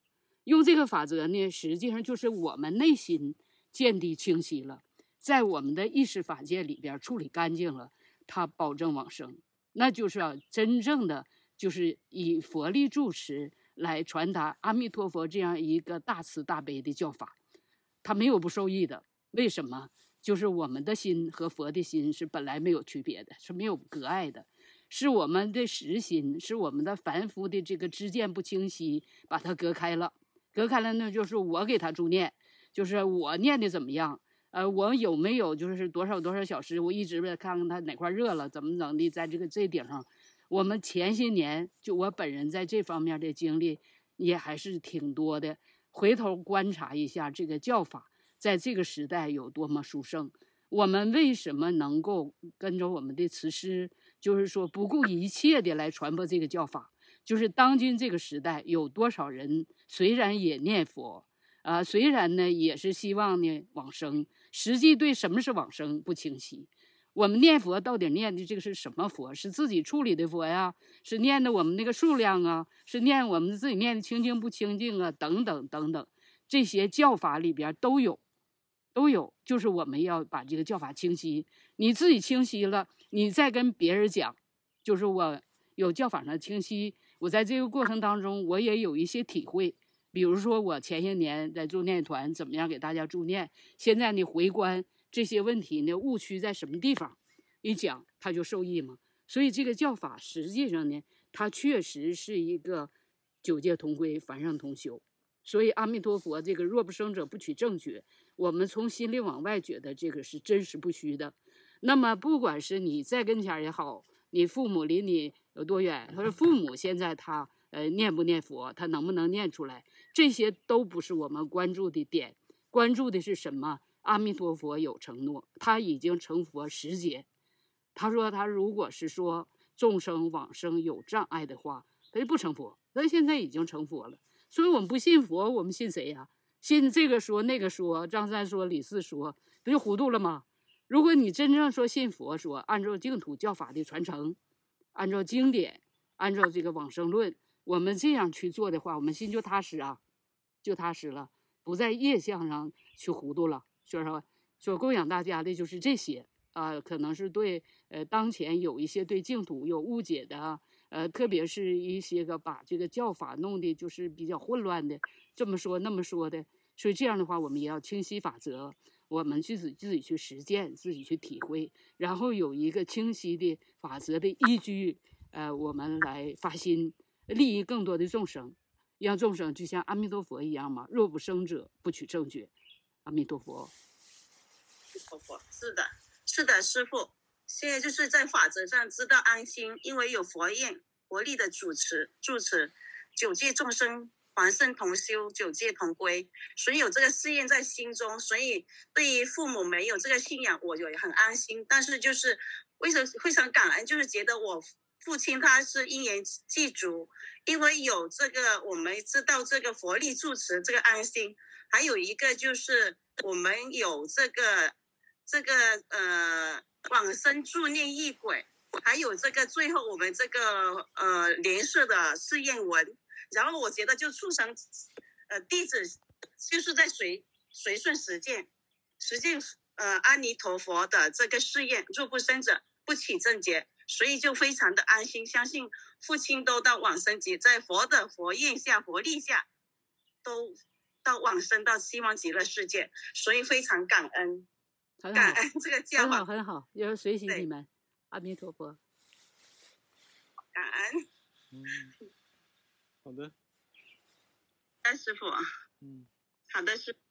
用这个法则呢，实际上就是我们内心见地清晰了，在我们的意识法界里边处理干净了，它保证往生。那就是啊，真正的就是以佛力住持来传达阿弥陀佛这样一个大慈大悲的教法，它没有不受益的。为什么？就是我们的心和佛的心是本来没有区别的，是没有隔碍的，是我们的实心，是我们的凡夫的这个知见不清晰，把它隔开了。隔开了呢，就是我给他助念，就是我念的怎么样，呃，我有没有就是多少多少小时，我一直在看看他哪块热了，怎么怎么的，在这个这顶上，我们前些年就我本人在这方面的经历也还是挺多的。回头观察一下这个教法在这个时代有多么殊胜，我们为什么能够跟着我们的慈师，就是说不顾一切的来传播这个教法？就是当今这个时代有多少人虽然也念佛，呃，虽然呢也是希望呢往生，实际对什么是往生不清晰。我们念佛到底念的这个是什么佛？是自己处理的佛呀？是念的我们那个数量啊？是念我们自己念的清净不清净啊？等等等等，这些教法里边都有，都有。就是我们要把这个教法清晰，你自己清晰了，你再跟别人讲，就是我有教法上清晰。我在这个过程当中，我也有一些体会。比如说，我前些年在助念团，怎么样给大家助念？现在你回观这些问题呢，误区在什么地方？一讲他就受益嘛。所以这个教法实际上呢，它确实是一个九界同归，凡上同修。所以阿弥陀佛这个若不生者不取正觉，我们从心里往外觉得这个是真实不虚的。那么不管是你在跟前也好，你父母离你有多远，或者父母现在他呃念不念佛，他能不能念出来，这些都不是我们关注的点。关注的是什么？阿弥陀佛有承诺，他已经成佛十劫。他说他如果是说众生往生有障碍的话，他就不成佛。他现在已经成佛了。所以我们不信佛，我们信谁呀？信这个说那个说，张三说李四说，不就糊涂了吗？如果你真正说信佛，说按照净土教法的传承，按照经典，按照这个往生论，我们这样去做的话，我们心就踏实啊，就踏实了，不在业相上去糊涂了。说说说供养大家的就是这些啊、呃，可能是对呃当前有一些对净土有误解的，呃，特别是一些个把这个教法弄的就是比较混乱的，这么说那么说的。所以这样的话，我们也要清晰法则，我们自己自己去实践，自己去体会，然后有一个清晰的法则的依据，呃，我们来发心，利益更多的众生，让众生就像阿弥陀佛一样嘛，若不生者不取正觉。阿弥陀佛。 阿弥陀佛，是的，是的，师父。现在就是在法则上知道安心，因为有佛愿佛力的主持住持，九界众生凡圣同修，九界同归，所以有这个誓愿在心中。所以对于父母没有这个信仰，我也很安心。但是就是为什么非常感恩，就是觉得我父亲他是因缘具足，因为有这个我们知道这个佛力住持，这个安心。还有一个就是我们有这个这个呃往生助念仪轨，还有这个最后我们这个呃联社的誓愿文。然后我觉得就促成呃弟子就是在随随顺实践实践呃阿弥陀佛的这个誓愿，若不生者不取正觉，所以就非常的安心，相信父亲都到往生极，在佛的佛愿下佛力下都到往生到西方极乐世界，所以非常感恩，感恩这个教法， 很好很好，要随喜你们，阿弥陀佛， 感恩。 嗯，好的， 哎，师父， 嗯， 好的，师父。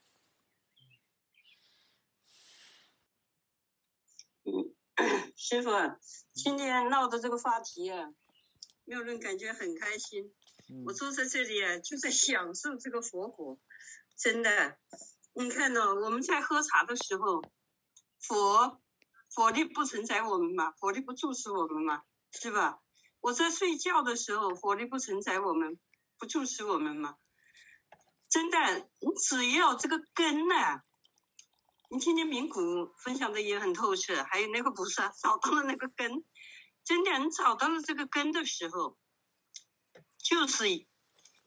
嗯，师傅，今天闹的这个话题啊，妙论感觉很开心。 嗯、 我坐在这里啊，就在享受这个佛果，真的。你看呢、哦，我们在喝茶的时候，佛佛力不承载我们嘛，佛力不注持我们嘛，是吧？我在睡觉的时候，佛力不承载我们，不注持我们嘛。真的，你只要这个根呢、啊。你今天明谷分享的也很透彻，还有那个菩萨找到了那个根，真的，你找到了这个根的时候，就是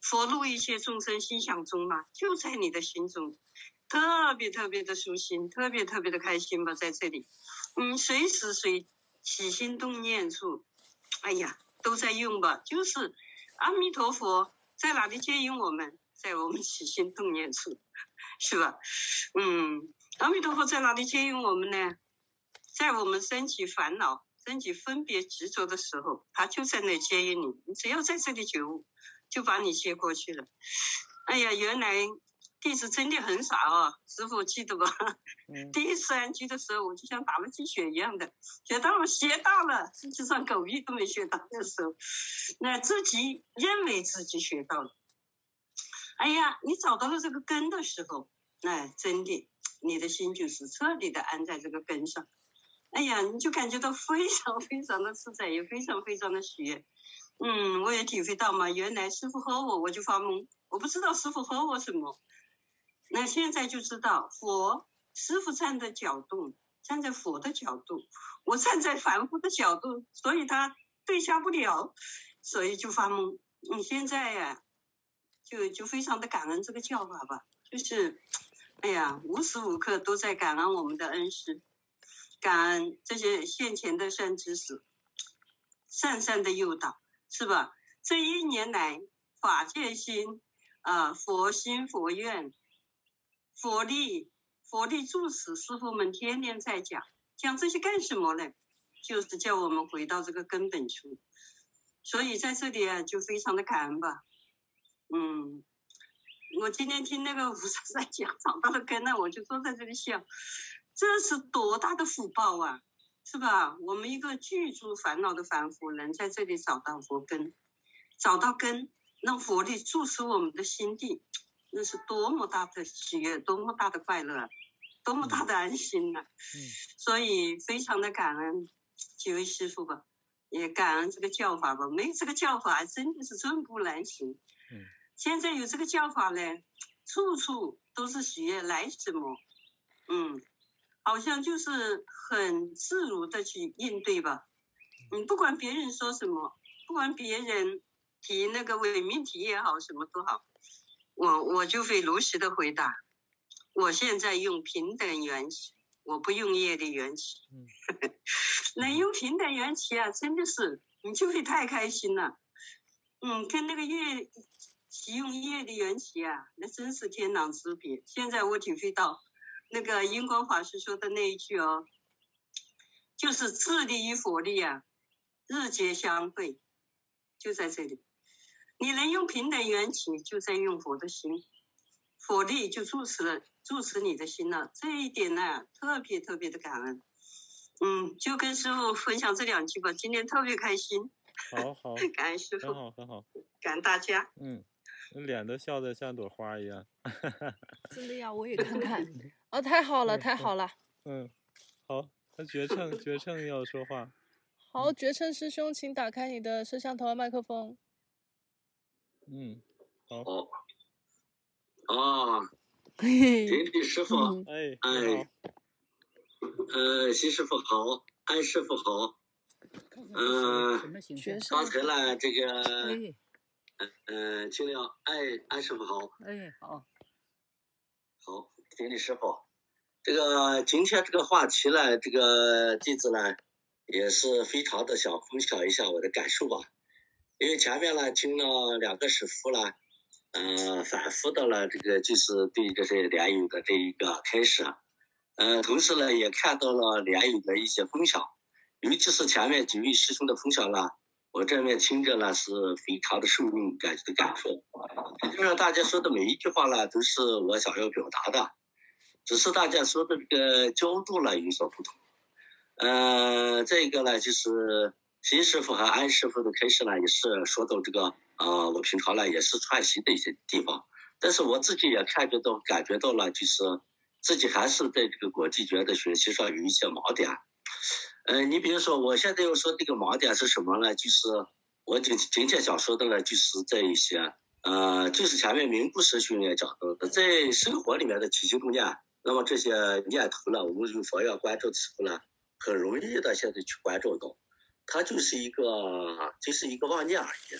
佛录一切众生心想中嘛，就在你的心中，特别特别的舒心，特别特别的开心吧，在这里，嗯，随时随起心动念处，哎呀，都在用吧，就是阿弥陀佛在哪里接引我们，在我们起心动念处，是吧？嗯，阿弥陀佛在哪里接引我们呢？在我们升起烦恼、升起分别执着的时候，他就在那接引你，你只要在这里觉悟，就把你接过去了。哎呀，原来弟子真的很傻啊，师父记得吧？嗯、第一次安居的时候，我就像打了鸡血一样的，学到了，学到了，实际上狗屁都没学到的时候，那自己认为自己学到了。哎呀，你找到了这个根的时候，那真的，你的心就是彻底的安在这个根上。哎呀，你就感觉到非常非常的自在，也非常非常的喜悦。嗯，我也体会到嘛，原来师父和我，我就发懵，我不知道师父和我什么。那现在就知道，佛师父站的角度，站在佛的角度，我站在凡夫的角度，所以他对下不了，所以就发懵。你现在呀、啊，就就非常的感恩这个教法吧，就是，哎呀，无时无刻都在感恩我们的恩师。感恩这些现前的善知识，善善的诱导，是吧？这一年来，法界心啊、呃，佛心佛愿，佛力佛力住持师父们天天在讲，讲这些干什么呢？就是叫我们回到这个根本处。所以在这里啊，就非常的感恩吧。嗯，我今天听那个吴萨在讲找到了根呢，我就坐在这里想。这是多大的福报啊，是吧？我们一个具足烦恼的凡夫能在这里找到佛根，找到根，让佛力住持我们的心地，那是多么大的喜悦，多么大的快乐，多么大的安心呐、啊！嗯，所以非常的感恩几位师父吧，也感恩这个教法吧，没有这个教法真的是寸步难行。嗯，现在有这个教法呢，处处都是喜悦，来什么？嗯。好像就是很自如的去应对吧，嗯，不管别人说什么，不管别人提那个伪命题也好，什么都好，我我就会如实的回答。我现在用平等缘起，我不用业力缘起。能用平等缘起啊，真的是你就会太开心了。嗯，跟那个业起用业力缘起啊，那真是天壤之别。现在我体会到。那个印光法师说的那一句哦，就是自力与佛力啊，日皆相对，就在这里。你能用平等缘起，就在用佛的心，佛力就住持了，住持你的心了。这一点呢、啊，特别特别的感恩。嗯，就跟师父分享这两句吧，今天特别开心。 好好， 感恩师父， 很好很好， 感恩大家。 嗯。脸都笑得像朵花一样， 真的呀，我也看看。哦，太好了，太好了。 嗯，好，那绝称绝称要说话。 好，绝称师兄，请打开你的摄像头、麦克风。 嗯，好。 哦，哦，顶礼师傅， 哎哎，呃，徐师傅好，安师傅好，嗯、呃，刚才呢这个。哎嗯嗯，尽量哎，安师傅好。 哎，好， 好，顶礼师傅。这个今天这个话题呢，这个弟子呢，也是非常的想分享一下我的感受吧。因为前面呢听了两个师傅呢，呃，反复的了这个就是对这些莲友的这一个开始，呃，同时呢也看到了莲友的一些分享，尤其是前面几位师兄的分享呢。我这边听着呢是非常的受用感的感受，实际上大家说的每一句话呢都是我想要表达的，只是大家说的这个角度呢有所不同。呃，这个呢就是徐师傅和安师傅的开始呢也是说到这个呃我平常呢也是串习的一些地方，但是我自己也看觉到感觉到了，就是自己还是在这个国际学的学习上有一些盲点。呃，你比如说，我现在要说这个盲点是什么呢？就是我今今天想说的呢，就是在一些呃，就是前面明故师兄也讲到的，在生活里面的起心动念，那么这些念头呢，我们用佛要关照之后呢，很容易的现在去关照到，它就是一个就是一个妄念而已。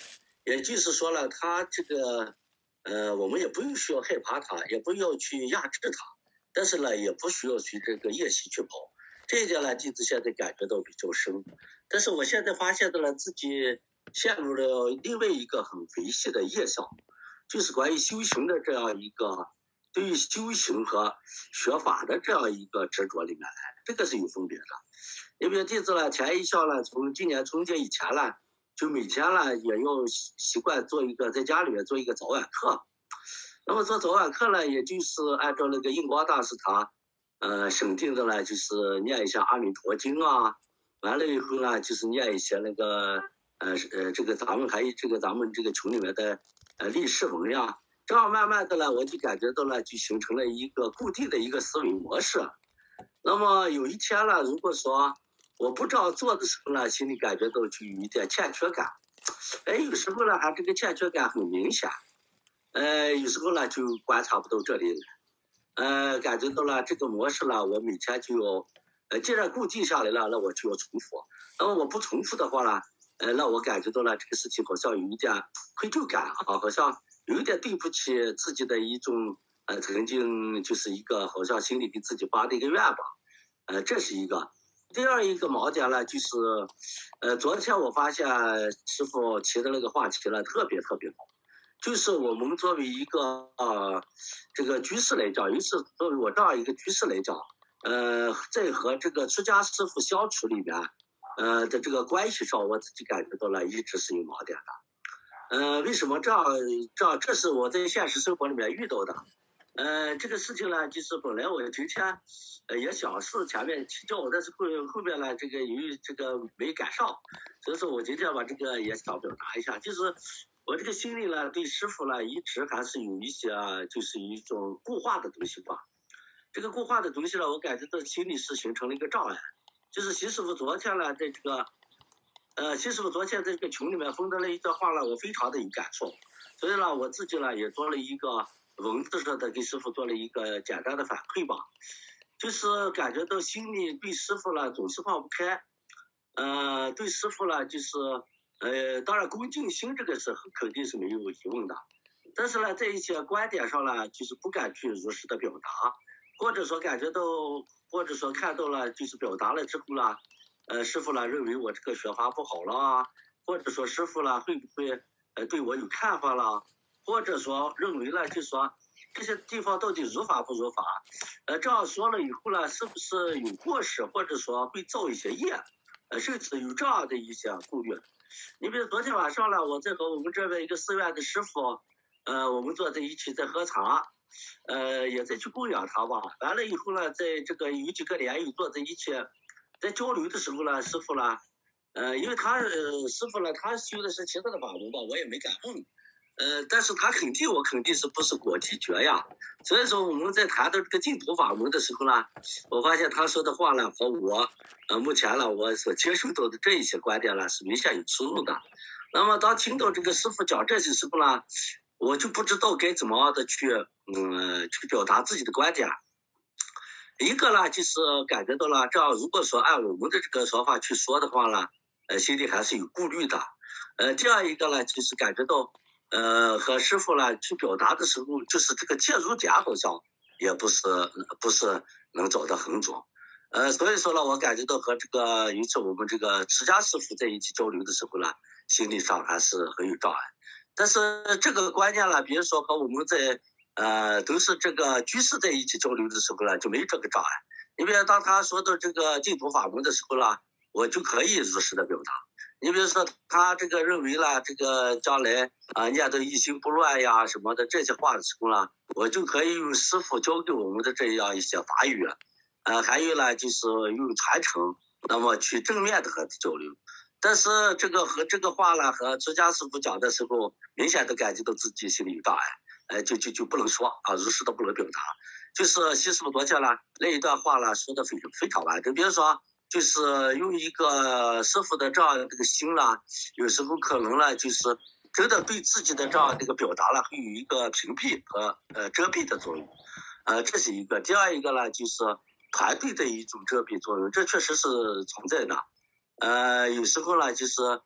也就是说了，他这个呃，我们也不用需要害怕他，也不要去压制他，但是呢，也不需要去这个夜袭去跑。这一点呢，弟子现在感觉到比较深。但是我现在发现到了自己陷入了另外一个很维系的业障，就是关于修行的这样一个对于修行和学法的这样一个执着里面来，这个是有分别的。因为弟子呢，前一项呢，从今年春节以前呢，就每天呢也要习惯做一个在家里面做一个早晚课。那么做早晚课呢，也就是按照那个印光大师他呃审定的呢，就是念一下阿弥陀经啊，完了以后呢，就是念一些那个呃呃这个咱们还有这个咱们这个群里面的呃历史文呀，这样慢慢的呢，我就感觉到了就形成了一个固定的一个思维模式。那么有一天呢，如果说我不这样做的时候呢，心里感觉到就有一点欠缺感，哎，有时候呢还这个欠缺感很明显，呃，有时候呢就观察不到这里了，呃，感觉到了这个模式呢，我每天就要，呃，既然固定下来了，那我就要重复，那么我不重复的话呢，呃，那我感觉到了这个事情好像有一点愧疚感啊，好像有一点对不起自己的一种，呃，曾经就是一个好像心里给自己发的一个愿吧，呃，这是一个。第二一个盲点呢，就是，呃，昨天我发现师傅提的那个话题呢，特别特别好，就是我们作为一个呃这个居士来讲，尤其是作为我这样一个居士来讲，呃，在和这个出家师傅相处里面，呃的这个关系上，我自己感觉到了一直是有盲点的。呃，为什么这样？这样，这是我在现实生活里面遇到的。呃，这个事情呢，就是本来我今天呃也想是前面提教，但是后后面呢，这个由于这个没赶上，所以说我今天把这个也想表达一下，就是我这个心里呢，对师傅呢一直还是有一些就是一种固化的东西吧。这个固化的东西呢，我感觉到心里是形成了一个障碍。就是习师傅昨天呢，在这个呃，习师傅昨天在这个群里面分享了一段话呢，我非常的有感触，所以呢，我自己呢也做了一个文字上的给师傅做了一个简单的反馈吧，就是感觉到心里对师傅呢总是放不开，呃，对师傅呢就是呃，当然恭敬心这个是肯定是没有疑问的，但是呢，在一些观点上呢，就是不敢去如实的表达，或者说感觉到，或者说看到了就是表达了之后呢，呃，师傅呢认为我这个学法不好了，或者说师傅呢会不会呃对我有看法了？或者说认为了，就说这些地方到底如法不如法，呃，这样说了以后呢，是不是有过失，或者说会造一些业，呃，甚至有这样的一些顾虑。你比如昨天晚上呢，我在和我们这边一个寺院的师傅，呃，我们坐在一起在喝茶，呃，也在去供养他吧。完了以后呢，在这个有几个莲友坐在一起，在交流的时候呢，师傅呢，呃，因为他呃师傅呢，他修的是其他的法门吧，我也没敢问。呃，但是他肯定我肯定是不是果体觉呀，所以说我们在谈到这个净土法门的时候呢，我发现他说的话呢和我呃目前呢我所接受到的这一些观点呢是明显有出入的。那么当听到这个师傅讲这些时候呢，我就不知道该怎么样的去嗯去表达自己的观点。一个呢就是感觉到了，这样如果说按我们的这个说法去说的话呢，呃心里还是有顾虑的。呃第二一个呢就是感觉到呃，和师傅呢去表达的时候，就是这个切入点好像也不是不是能找得很准，呃，所以说呢，我感觉到和这个尤其我们这个持家师傅在一起交流的时候呢，心理上还是很有障碍。但是这个观念呢，比如说和我们在呃都是这个居士在一起交流的时候呢，就没有这个障碍。你比如当他说到这个净土法门的时候呢，我就可以如实的表达。你比如说他这个认为了这个将来啊、呃、念到一心不乱呀什么的这些话的时候呢，我就可以用师父教给我们的这样一些法语，呃还有呢就是用传承，那么去正面的和他交流。但是这个和这个话呢和出家师父讲的时候，明显的感觉到自己心里有障碍，呃就就就不能说啊，如实的不能表达。就是习师父昨天呢那一段话呢说的非常非常完整，比如说就是用一个师傅的这样这个心呢，有时候可能呢就是真的对自己的这样这个表达呢会有一个屏蔽和呃遮蔽的作用，呃这是一个。第二一个呢就是团队的一种遮蔽作用，这确实是存在的。呃有时候呢就是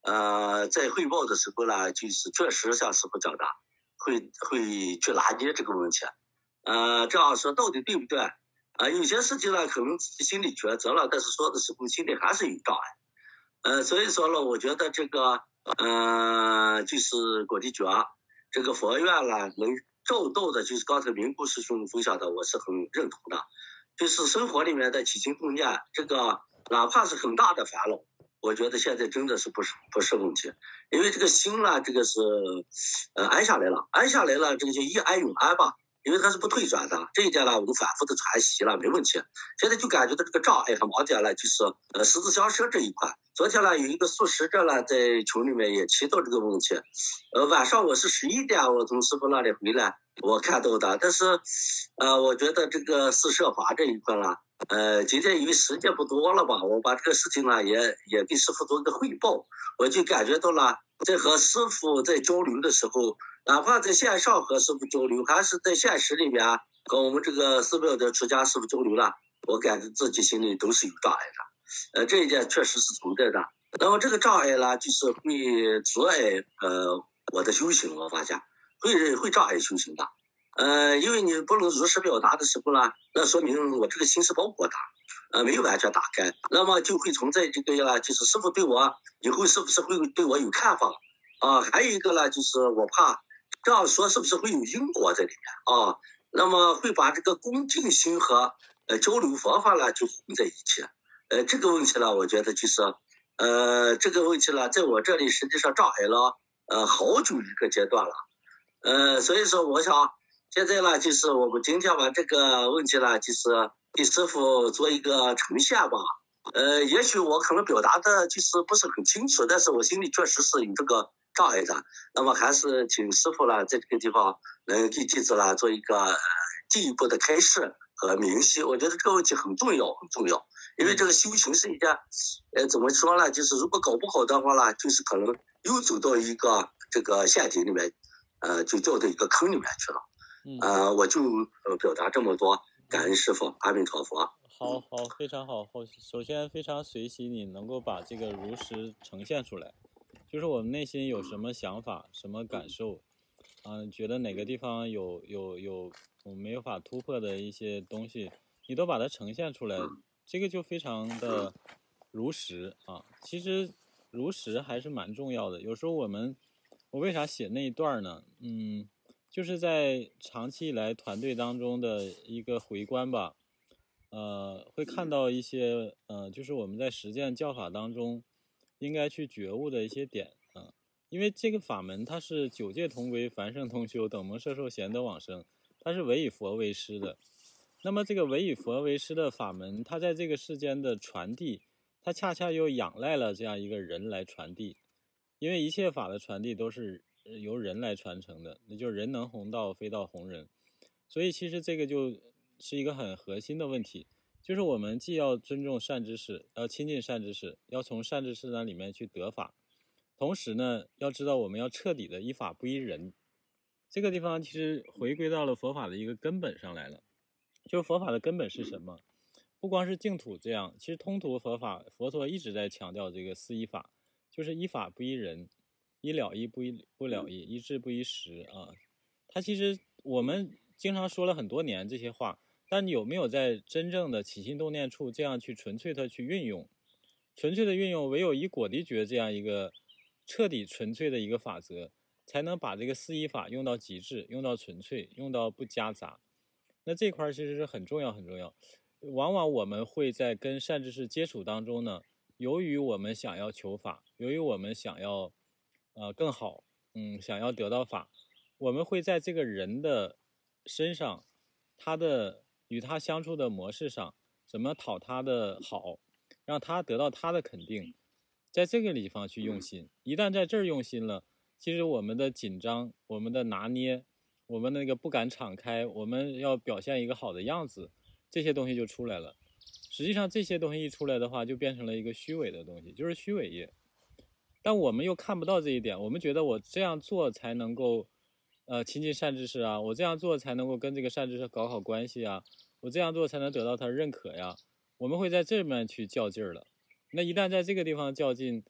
呃，在汇报的时候呢，就是确实像师傅讲的，会会去拿捏这个问题。呃，这样说到底对不对？呃，有些事情呢，可能自己心里抉择了，但是说的时候心里还是有障碍。呃，所以说呢，我觉得这个，呃，就是果地觉这个佛院呢，能照到的，就是刚才明姑师兄分享的，我是很认同的。就是生活里面的起心动念，这个哪怕是很大的烦恼，我觉得现在真的是不是不是问题，因为这个心呢，这个是呃安下来了，安下来了，这个就一安永安吧。因为它是不退转的，这一点呢，我都反复的传习了，没问题。现在就感觉到这个障碍和盲点呢，就是呃十字相生这一块。昨天呢，有一个素食者呢，在群里面也提到这个问题。呃，晚上我是十一点我从师傅那里回来，我看到的。但是，呃，我觉得这个四摄法这一块呢，呃，今天因为时间不多了吧，我把这个事情呢，也也给师傅做一个汇报，我就感觉到了，在和师傅在交流的时候。哪怕在线上和师傅交流，还是在现实里面和我们这个寺庙的出家师傅交流了，我感觉自己心里都是有障碍的。呃，这一点确实是存在的。那么这个障碍呢，就是会阻碍呃我的修行，我发现会会障碍修行的。呃，因为你不能如实表达的时候呢，那说明我这个心是包裹的，呃，没有完全打开，那么就会存在这个呀，就是师傅对我以后是不是会对我有看法啊？还有一个呢，就是我怕。这样说是不是会有因果在里面啊？那么会把这个恭敬心和呃交流佛法呢就混在一起。呃，这个问题呢，我觉得就是呃这个问题呢，在我这里实际上障碍了呃好久一个阶段了。呃，所以说我想现在呢，就是我们今天把这个问题呢，就是给师傅做一个呈现吧。呃，也许我可能表达的就是不是很清楚，但是我心里确实是有这个障碍的。那么还是请师傅呢，在这个地方能给弟子呢做一个、呃、进一步的开示和明晰。我觉得这个问题很重要，很重要，因为这个修行是一件，呃，怎么说呢？就是如果搞不好的话呢，就是可能又走到一个这个陷阱里面，呃，就掉到一个坑里面去了。呃，我就呃表达这么多，感恩师傅，阿弥陀佛。 好好，非常好。首先非常随喜你能够把这个如实呈现出来，就是我们内心有什么想法、什么感受，啊、呃，觉得哪个地方有有有我们没有法突破的一些东西，你都把它呈现出来，这个就非常的如实啊。其实如实还是蛮重要的。有时候我们，我为啥写那一段呢？嗯，就是在长期以来团队当中的一个回观吧。呃，会看到一些呃，就是我们在实践教法当中应该去觉悟的一些点啊、呃。因为这个法门它是九界同归、凡圣同修、等蒙摄受、贤德往生，它是唯以佛为师的。那么这个唯以佛为师的法门，它在这个世间的传递，它恰恰又仰赖了这样一个人来传递。因为一切法的传递都是由人来传承的，那就是人能弘道，非道弘人。所以其实这个就是一个很核心的问题，就是我们既要尊重善知识，要亲近善知识，要从善知识那里面去得法，同时呢，要知道我们要彻底的依法不依人。这个地方其实回归到了佛法的一个根本上来了，就是佛法的根本是什么？不光是净土这样，其实通途佛法，佛陀一直在强调这个四依法，就是依法不依人，依了依不依不了依，依智不依时啊。它其实我们经常说了很多年这些话，但你有没有在真正的起心动念处这样去纯粹的去运用？纯粹的运用，唯有以果地觉这样一个彻底纯粹的一个法则，才能把这个四依法用到极致，用到纯粹，用到不夹杂。那这块其实是很重要很重要。往往我们会在跟善知识接触当中呢，由于我们想要求法，由于我们想要呃更好，嗯，想要得到法，我们会在这个人的身上，他的与他相处的模式上，怎么讨他的好，让他得到他的肯定，在这个地方去用心。一旦在这儿用心了，其实我们的紧张，我们的拿捏，我们那个不敢敞开，我们要表现一个好的样子，这些东西就出来了。实际上这些东西一出来的话，就变成了一个虚伪的东西，就是虚伪业。但我们又看不到这一点，我们觉得我这样做才能够呃亲近善知识啊，我这样做才能够跟这个善知识搞好关系啊，我这样做才能得到他认可呀。我们会在这面去较劲儿了。那一旦在这个地方较劲，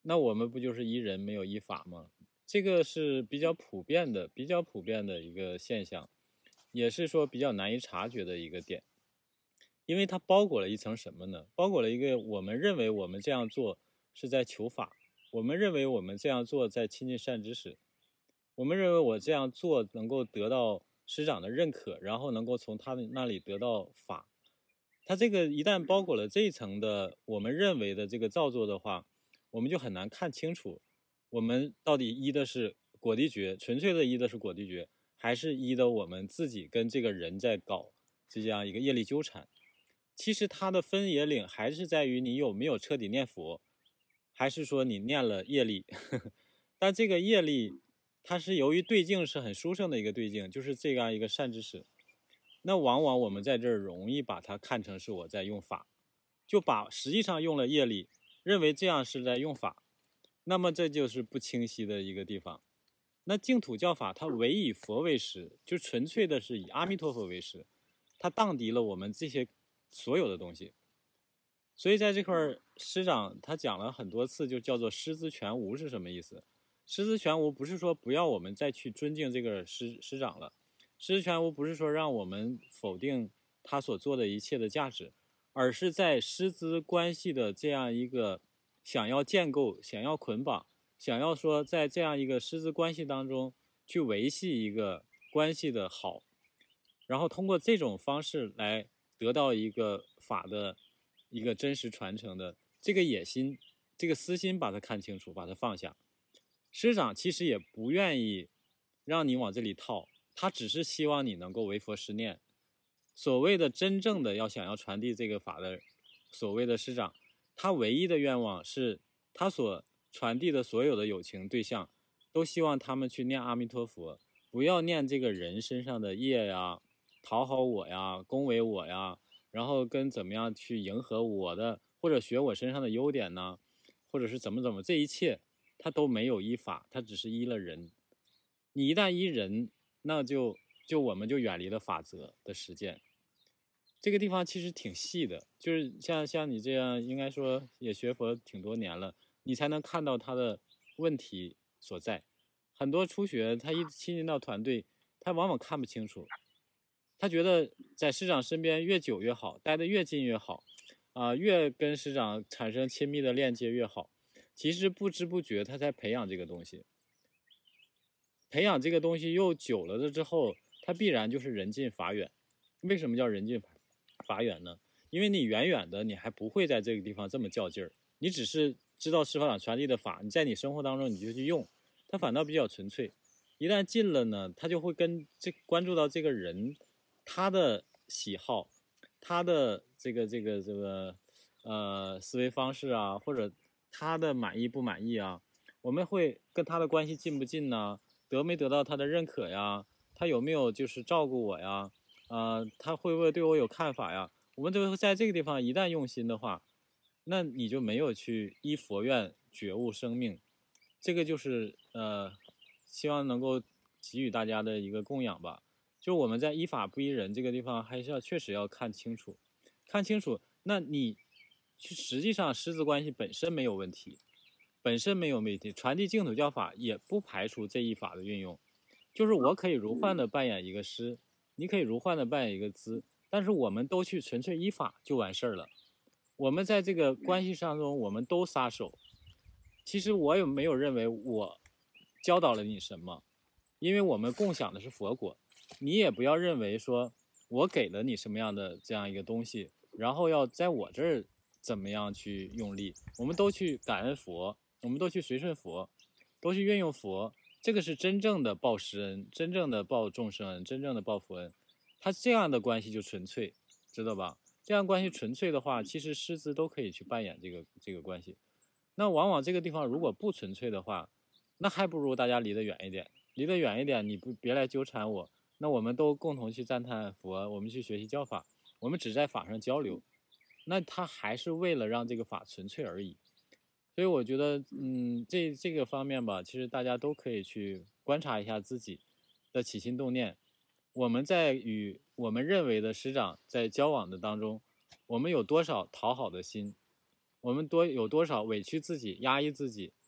那我们不就是依人没有依法吗？这个是比较普遍的、比较普遍的一个现象，也是说比较难以察觉的一个点。因为它包裹了一层什么呢？包裹了一个我们认为我们这样做是在求法，我们认为我们这样做在亲近善知识，我们认为我这样做能够得到师长的认可，然后能够从他那里得到法。它这个一旦包裹了这一层的我们认为的这个造作的话，我们就很难看清楚我们到底依的是果地觉，纯粹的依的是果地觉，还是依的我们自己跟这个人在搞这样一个业力纠缠。其实它的分野岭还是在于你有没有彻底念佛，还是说你念了业力但这个业力它是由于对境是很殊胜的一个对境，就是这样一个善知识，那往往我们在这儿容易把它看成是我在用法，就把实际上用了业力认为这样是在用法，那么这就是不清晰的一个地方。那净土教法它唯以佛为师，就纯粹的是以阿弥陀佛为师，它荡涤了我们这些所有的东西。所以在这块师长他讲了很多次，就叫做师资全无是什么意思？师资全无不是说不要我们再去尊敬这个师师长了，师资全无不是说让我们否定他所做的一切的价值，而是在师资关系的这样一个想要建构、想要捆绑、想要说在这样一个师资关系当中去维系一个关系的好，然后通过这种方式来得到一个法的一个真实传承的这个野心，这个私心把它看清楚，把它放下。师长其实也不愿意让你往这里套，他只是希望你能够为佛施念。所谓的真正的要想要传递这个法的所谓的师长，他唯一的愿望是他所传递的所有的有情对象都希望他们去念阿弥陀佛，不要念这个人身上的业呀，讨好我呀，恭维我呀，然后跟怎么样去迎合我的，或者学我身上的优点呢，或者是怎么怎么，这一切他都没有依法，他只是依了人。你一旦依人，那就就我们就远离了法则的实践。这个地方其实挺细的，就是像像你这样，应该说也学佛挺多年了，你才能看到他的问题所在。很多初学他一亲近到团队，他往往看不清楚，他觉得在师长身边越久越好，待得越近越好，啊、呃，越跟师长产生亲密的链接越好。其实不知不觉他在培养这个东西，培养这个东西又久了的之后，他必然就是人近法远。为什么叫人近法远呢？因为你远远的你还不会在这个地方这么较劲儿，你只是知道师法长传递的法，你在你生活当中你就去用，它反倒比较纯粹。一旦近了呢，他就会跟这关注到这个人他的喜好，他的这个这个这个呃思维方式啊，或者他的满意不满意啊，我们会跟他的关系近不近呢？得没得到他的认可呀？他有没有就是照顾我呀？啊、呃，他会不会对我有看法呀？我们就在这个地方一旦用心的话，那你就没有去依佛愿觉悟生命，这个就是呃，希望能够给予大家的一个供养吧。就我们在依法不依人这个地方，还是要确实要看清楚，看清楚。那你去实际上师资关系本身没有问题，本身没有问题，传递净土教法也不排除这一法的运用。就是我可以如幻的扮演一个师，你可以如幻的扮演一个资，但是我们都去纯粹依法就完事儿了。我们在这个关系当中，我们都撒手。其实我也没有认为我教导了你什么，因为我们共享的是佛果。你也不要认为说我给了你什么样的这样一个东西，然后要在我这儿怎么样去用力。我们都去感恩佛，我们都去随顺佛，都去运用佛。这个是真正的报师恩，真正的报众生恩，真正的报佛恩。他这样的关系就纯粹，知道吧？这样关系纯粹的话，其实师资都可以去扮演这个这个关系。那往往这个地方如果不纯粹的话，那还不如大家离得远一点，离得远一点，你不别来纠缠我。那我们都共同去赞叹佛，我们去学习教法，我们只在法上交流，那他还是为了让这个法纯粹而已。所以我觉得，嗯，这这个方面吧，其实大家都可以去观察一下自己的起心动念。我们在与我们认为的师长在交往的当中，我们有多少讨好的心，我们多有多少委屈自己、压抑自己，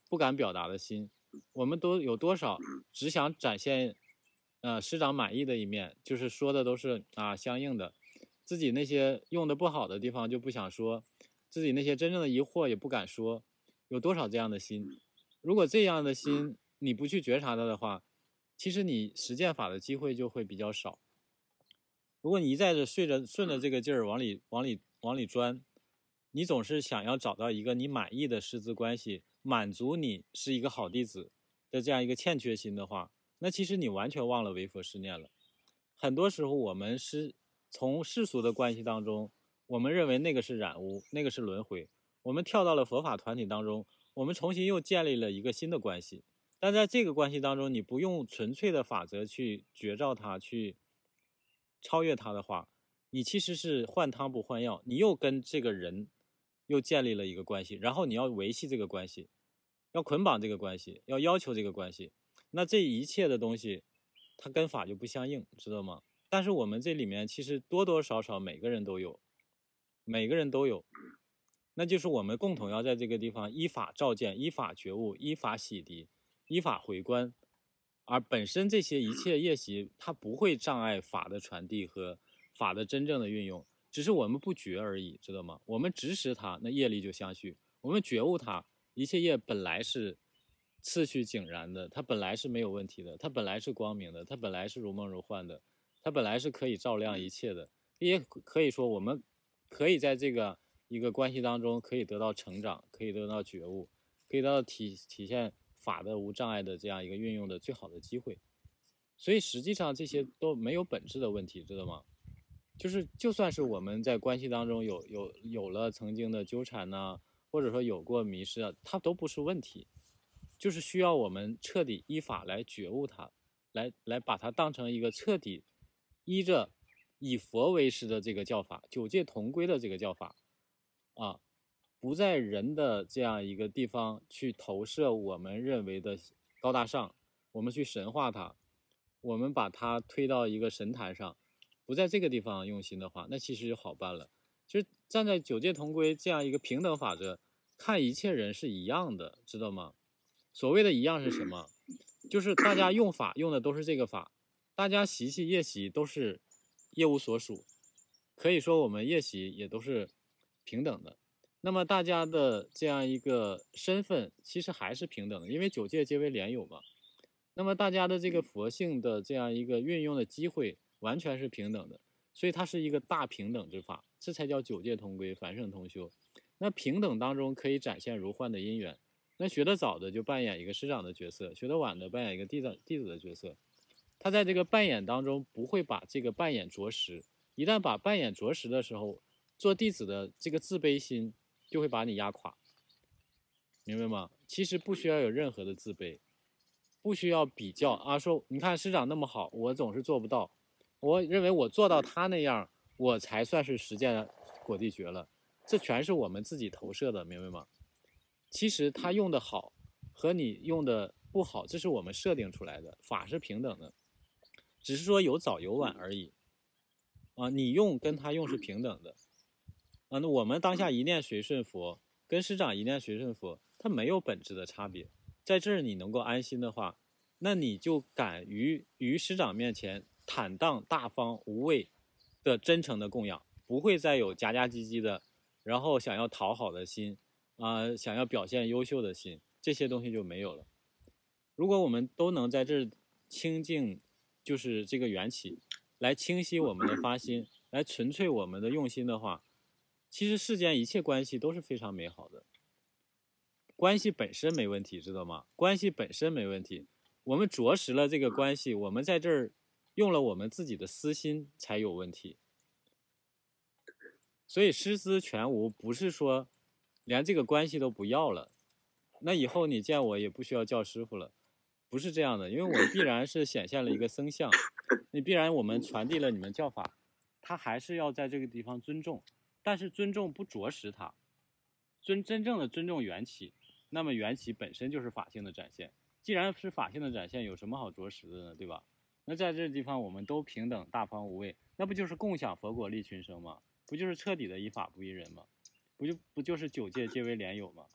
不敢表达的心，我们都有多少只想展现呃师长满意的一面，就是说的都是啊相应的，自己那些用的不好的地方就不想说，自己那些真正的疑惑也不敢说，有多少这样的心？如果这样的心你不去觉察它的话，其实你实践法的机会就会比较少。如果你一再的顺着顺着这个劲儿往里往里往里钻，你总是想要找到一个你满意的师资关系，满足你是一个好弟子的这样一个欠缺心的话，那其实你完全忘了唯佛是念了。很多时候我们是从世俗的关系当中，我们认为那个是染污，那个是轮回，我们跳到了佛法团体当中，我们重新又建立了一个新的关系。但在这个关系当中，你不用纯粹的法则去觉照它，去超越它的话，你其实是换汤不换药，你又跟这个人又建立了一个关系，然后你要维系这个关系，要捆绑这个关系，要要求这个关系，那这一切的东西它跟法就不相应，知道吗？但是我们这里面其实多多少少每个人都有，每个人都有，那就是我们共同要在这个地方依法照见，依法觉悟，依法洗涤，依法回观。而本身这些一切业习它不会障碍法的传递和法的真正的运用，只是我们不觉而已，知道吗？我们直识它，那业力就相续；我们觉悟它，一切业本来是次序井然的，它本来是没有问题的，它本来是光明的，它本来是如梦如幻的，它本来是可以照亮一切的。也可以说我们可以在这个一个关系当中可以得到成长，可以得到觉悟，可以得到体体现法的无障碍的这样一个运用的最好的机会。所以实际上这些都没有本质的问题，知道吗？就是就算是我们在关系当中有有有了曾经的纠缠呐、啊，或者说有过迷失啊，它都不是问题，就是需要我们彻底依法来觉悟它，来来把它当成一个彻底依着以佛为师的这个教法，九界同归的这个教法啊，不在人的这样一个地方去投射我们认为的高大上，我们去神化它，我们把它推到一个神坛上，不在这个地方用心的话，那其实就好办了。就是站在九界同归这样一个平等法则，看一切人是一样的，知道吗？所谓的一样是什么？就是大家用法用的都是这个法，大家习气业习都是业无所属，可以说我们业习也都是平等的。那么大家的这样一个身份其实还是平等的，因为九界皆为莲友嘛。那么大家的这个佛性的这样一个运用的机会完全是平等的，所以它是一个大平等之法，这才叫九界同归，凡圣同修。那平等当中可以展现如幻的因缘，那学得早的就扮演一个师长的角色，学得晚的扮演一个弟子弟子的角色。他在这个扮演当中不会把这个扮演着实，一旦把扮演着实的时候，做弟子的这个自卑心就会把你压垮，明白吗？其实不需要有任何的自卑，不需要比较啊，说你看师长那么好，我总是做不到，我认为我做到他那样，我才算是实践果地觉了，这全是我们自己投射的，明白吗？其实他用的好和你用的不好，这是我们设定出来的，法是平等的，只是说有早有晚而已啊，你用跟他用是平等的啊。那我们当下一念随顺佛，跟师长一念随顺佛，它没有本质的差别。在这儿你能够安心的话，那你就敢于于师长面前坦荡大方无畏的真诚的供养，不会再有夹夹唧唧的，然后想要讨好的心啊、呃，想要表现优秀的心，这些东西就没有了。如果我们都能在这儿清净，就是这个缘起，来清晰我们的发心，来纯粹我们的用心的话，其实世间一切关系都是非常美好的。关系本身没问题，知道吗？关系本身没问题，我们着实了这个关系，我们在这儿用了我们自己的私心才有问题。所以师资全无，不是说连这个关系都不要了，那以后你见我也不需要叫师傅了，不是这样的。因为我必然是显现了一个僧相，你必然我们传递了你们教法，他还是要在这个地方尊重，但是尊重不着实他，尊真正的尊重缘起，那么缘起本身就是法性的展现，既然是法性的展现，有什么好着实的呢？对吧？那在这个地方我们都平等大方无畏，那不就是共享佛果利群生吗？不就是彻底的依法不依人吗？不就不就是九界皆为莲友吗？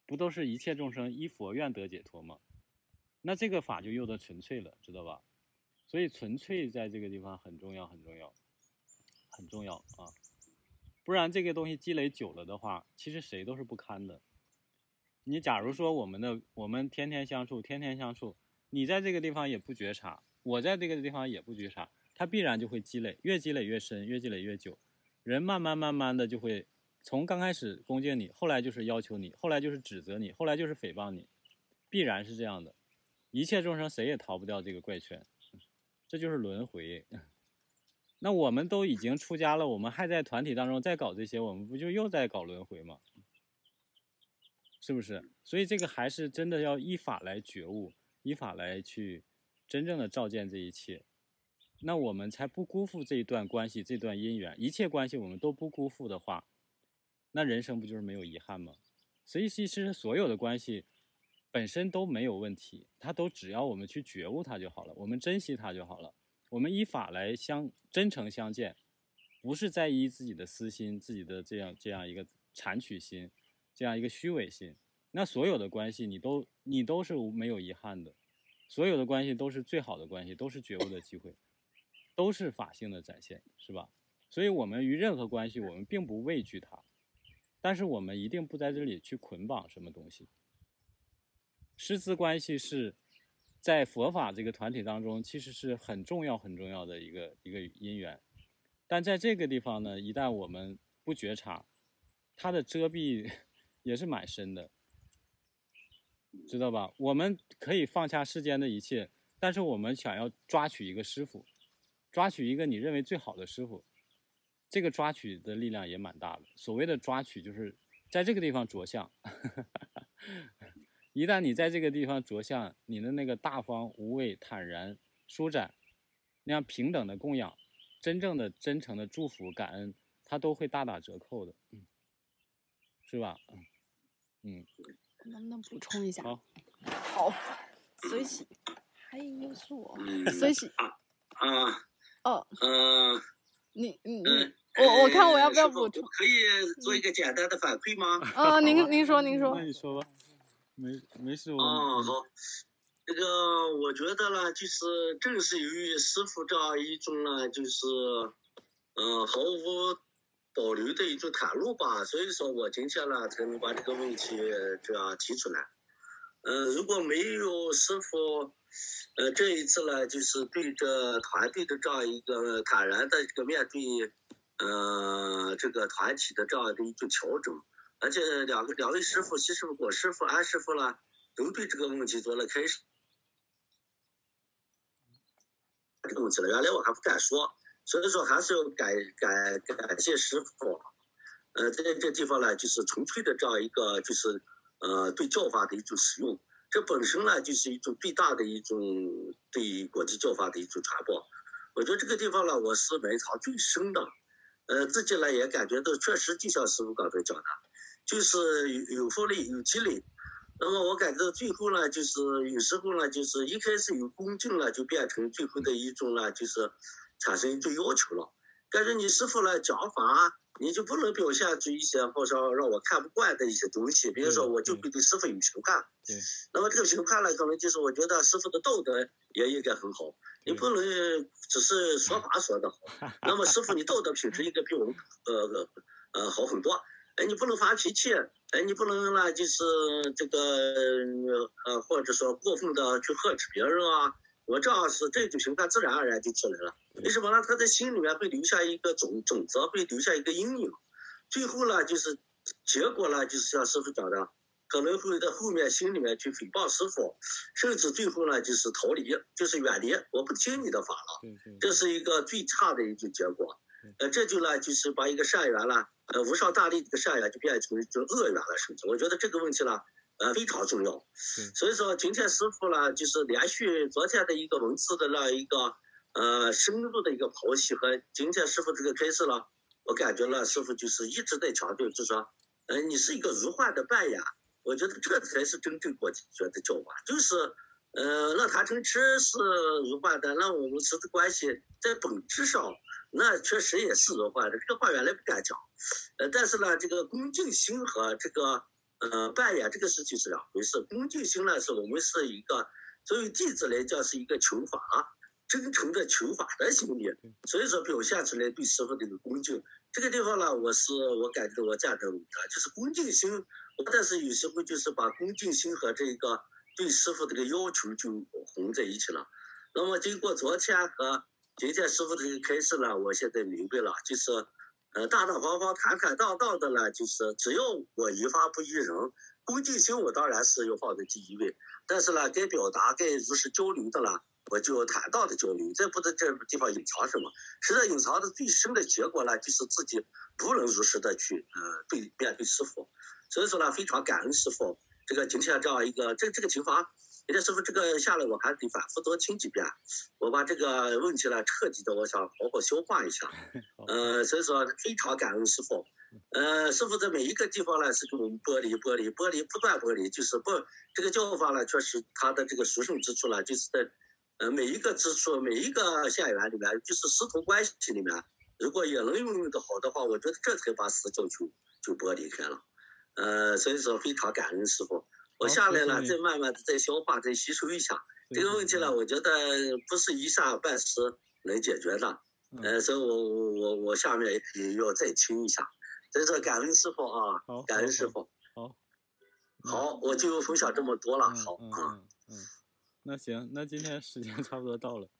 不都是一切众生依佛愿得解脱吗？那这个法就用的纯粹了，知道吧？所以纯粹在这个地方很重要，很重要，很重要啊！不然这个东西积累久了的话，其实谁都是不堪的。你假如说我们的我们天天相处，天天相处，你在这个地方也不觉察，我在这个地方也不觉察，它必然就会积累，越积累越深，越积累越久，人慢慢慢慢的就会从刚开始恭敬你，后来就是要求你，后来就是指责你，后来就是诽谤你，必然是这样的。一切众生谁也逃不掉这个怪圈，这就是轮回。那我们都已经出家了，我们还在团体当中再搞这些，我们不就又在搞轮回吗？是不是？所以这个还是真的要依法来觉悟，依法来去真正的照见这一切，那我们才不辜负这一段关系，这段姻缘，一切关系我们都不辜负的话，那人生不就是没有遗憾吗？所以其实所有的关系本身都没有问题，它都只要我们去觉悟它就好了，我们珍惜它就好了，我们依法来相真诚相见，不是在意自己的私心，自己的这样这样一个产取心，这样一个虚伪心，那所有的关系你都你都是没有遗憾的，所有的关系都是最好的关系，都是觉悟的机会，都是法性的展现，是吧？所以我们于任何关系我们并不畏惧它，但是我们一定不在这里去捆绑什么东西。师资关系是在佛法这个团体当中其实是很重要很重要的一个一个因缘，但在这个地方呢，一旦我们不觉察，它的遮蔽也是蛮深的，知道吧？我们可以放下世间的一切，但是我们想要抓取一个师父，抓取一个你认为最好的师父，这个抓取的力量也蛮大的。所谓的抓取就是在这个地方着相一旦你在这个地方着相，你的那个大方无畏坦然舒展，那样平等的供养，真正的真诚的祝福感恩，它都会大打折扣的，嗯，是吧？嗯嗯， 能不能补充一下？ 好， 好，随喜，还又是我，随喜啊， 哦， 嗯， 你你你， 嗯， 我我看我要不要呃补充？ 可以做一个简单的反馈吗？ 啊，您您说您说， 那你说吧，没没事我。 哦，好，这个我觉得呢，就是正是由于师父这样一种呢，就是嗯、呃、毫无保留的一种袒露吧，所以说我今天呢才能把这个问题这样提出来。嗯、呃，如果没有师父，呃，这一次呢，就是对这团队的这样一个坦然的这个面对，呃，这个团体的这样的一种调整，而且两个两位师父，西师傅、果师傅、安师傅呢，都对这个问题做了开始。这个问题了，原来我还不敢说，所以说还是要感感感谢师傅。呃，在这地方呢，就是纯粹的这样一个，就是呃对教法的一种使用，这本身呢就是一种最大的一种对国际教法的一种传播。我觉得这个地方呢，我是埋藏最深的。呃，自己呢也感觉到确实就像师傅刚才讲的，就是有有复利有积累。那么我感觉到最后呢，就是有时候呢，就是一开始有恭敬了，就变成最后的一种呢，就是产生一种要求了。感觉你师傅呢讲法，你就不能表现出一些好像让我看不惯的一些东西，比如说我就会对师傅有评判。 对。 那么这个评判呢，可能就是我觉得师傅的道德也应该很好，你不能只是说法说得好。那么师傅你道德品质应该比我们呃呃好很多。哎，你不能发脾气，哎，你不能呢，就是这个呃，或者说过分的去呵斥别人啊。我这样是这种情况自然而然就出来了。为什么呢？他在心里面会留下一个种种子，会留下一个阴影。最后呢，就是结果呢，就是像师傅讲的，可能会在后面心里面去诽谤师傅，甚至最后呢，就是逃离，就是远离，我不听你的法了。这是一个最差的一种结果。呃，这就呢，就是把一个善缘呢，呃，无上大利这个善缘就变成一种恶缘了，甚至我觉得这个问题呢，呃，非常重要。所以说，今天师傅呢，就是连续昨天的一个文字的那一个呃深入的一个剖析和今天师傅这个开示呢，我感觉呢，师傅就是一直在强调，就是说，呃，你是一个如幻的扮演，我觉得这才是真正国际学的教法，就是。呃，那他成痴是如幻的，那我们师子关系在本质上，那确实也是如幻的。这个话原来不敢讲，呃，但是呢，这个恭敬心和这个呃，扮演这个事情是两回事。恭敬心呢，是我们是一个作为弟子来讲是一个求法，真诚的求法的心理，所以说表现出来对师父的一个恭敬。这个地方呢，我是我感觉我赞成的，就是恭敬心，但是有时候就是把恭敬心和这个对师父这个要求就混在一起了。那么经过昨天和今天师父的这个开示呢，我现在明白了，就是呃大大方方坦坦荡荡的呢，就是只要我一发不依人，恭敬心我当然是要放在第一位，但是呢该表达该如实交流的了，我就坦荡的交流，这不在这地方隐藏什么，实在隐藏的最深的结果呢，就是自己不能如实的去呃对面对师父。所以说呢，非常感恩师父。这个今天这样一个这这个情况，今天师父这个下来我还得反复多听几遍，我把这个问题呢彻底的我想好好消化一下。呃，所以说非常感恩师父。呃，师父在每一个地方呢是给我们剥离剥离剥离不断剥离，就是不这个教法呢确实它的这个殊胜之处呢，就是在呃每一个之处每一个县员里面，就是师徒关系里面，如果也能运用的好的话，我觉得这才把四教就就剥离开了。呃，所以说非常感恩师父。我下来了，再慢慢的再消化，再吸收一下这个问题呢。我觉得不是一下半时能解决的。呃，所以我我我下面也要再听一下。所以说感恩师父啊，感恩师父。 好， 好，我就分享这么多了。好啊。嗯嗯。那行，那今天时间差不多到了。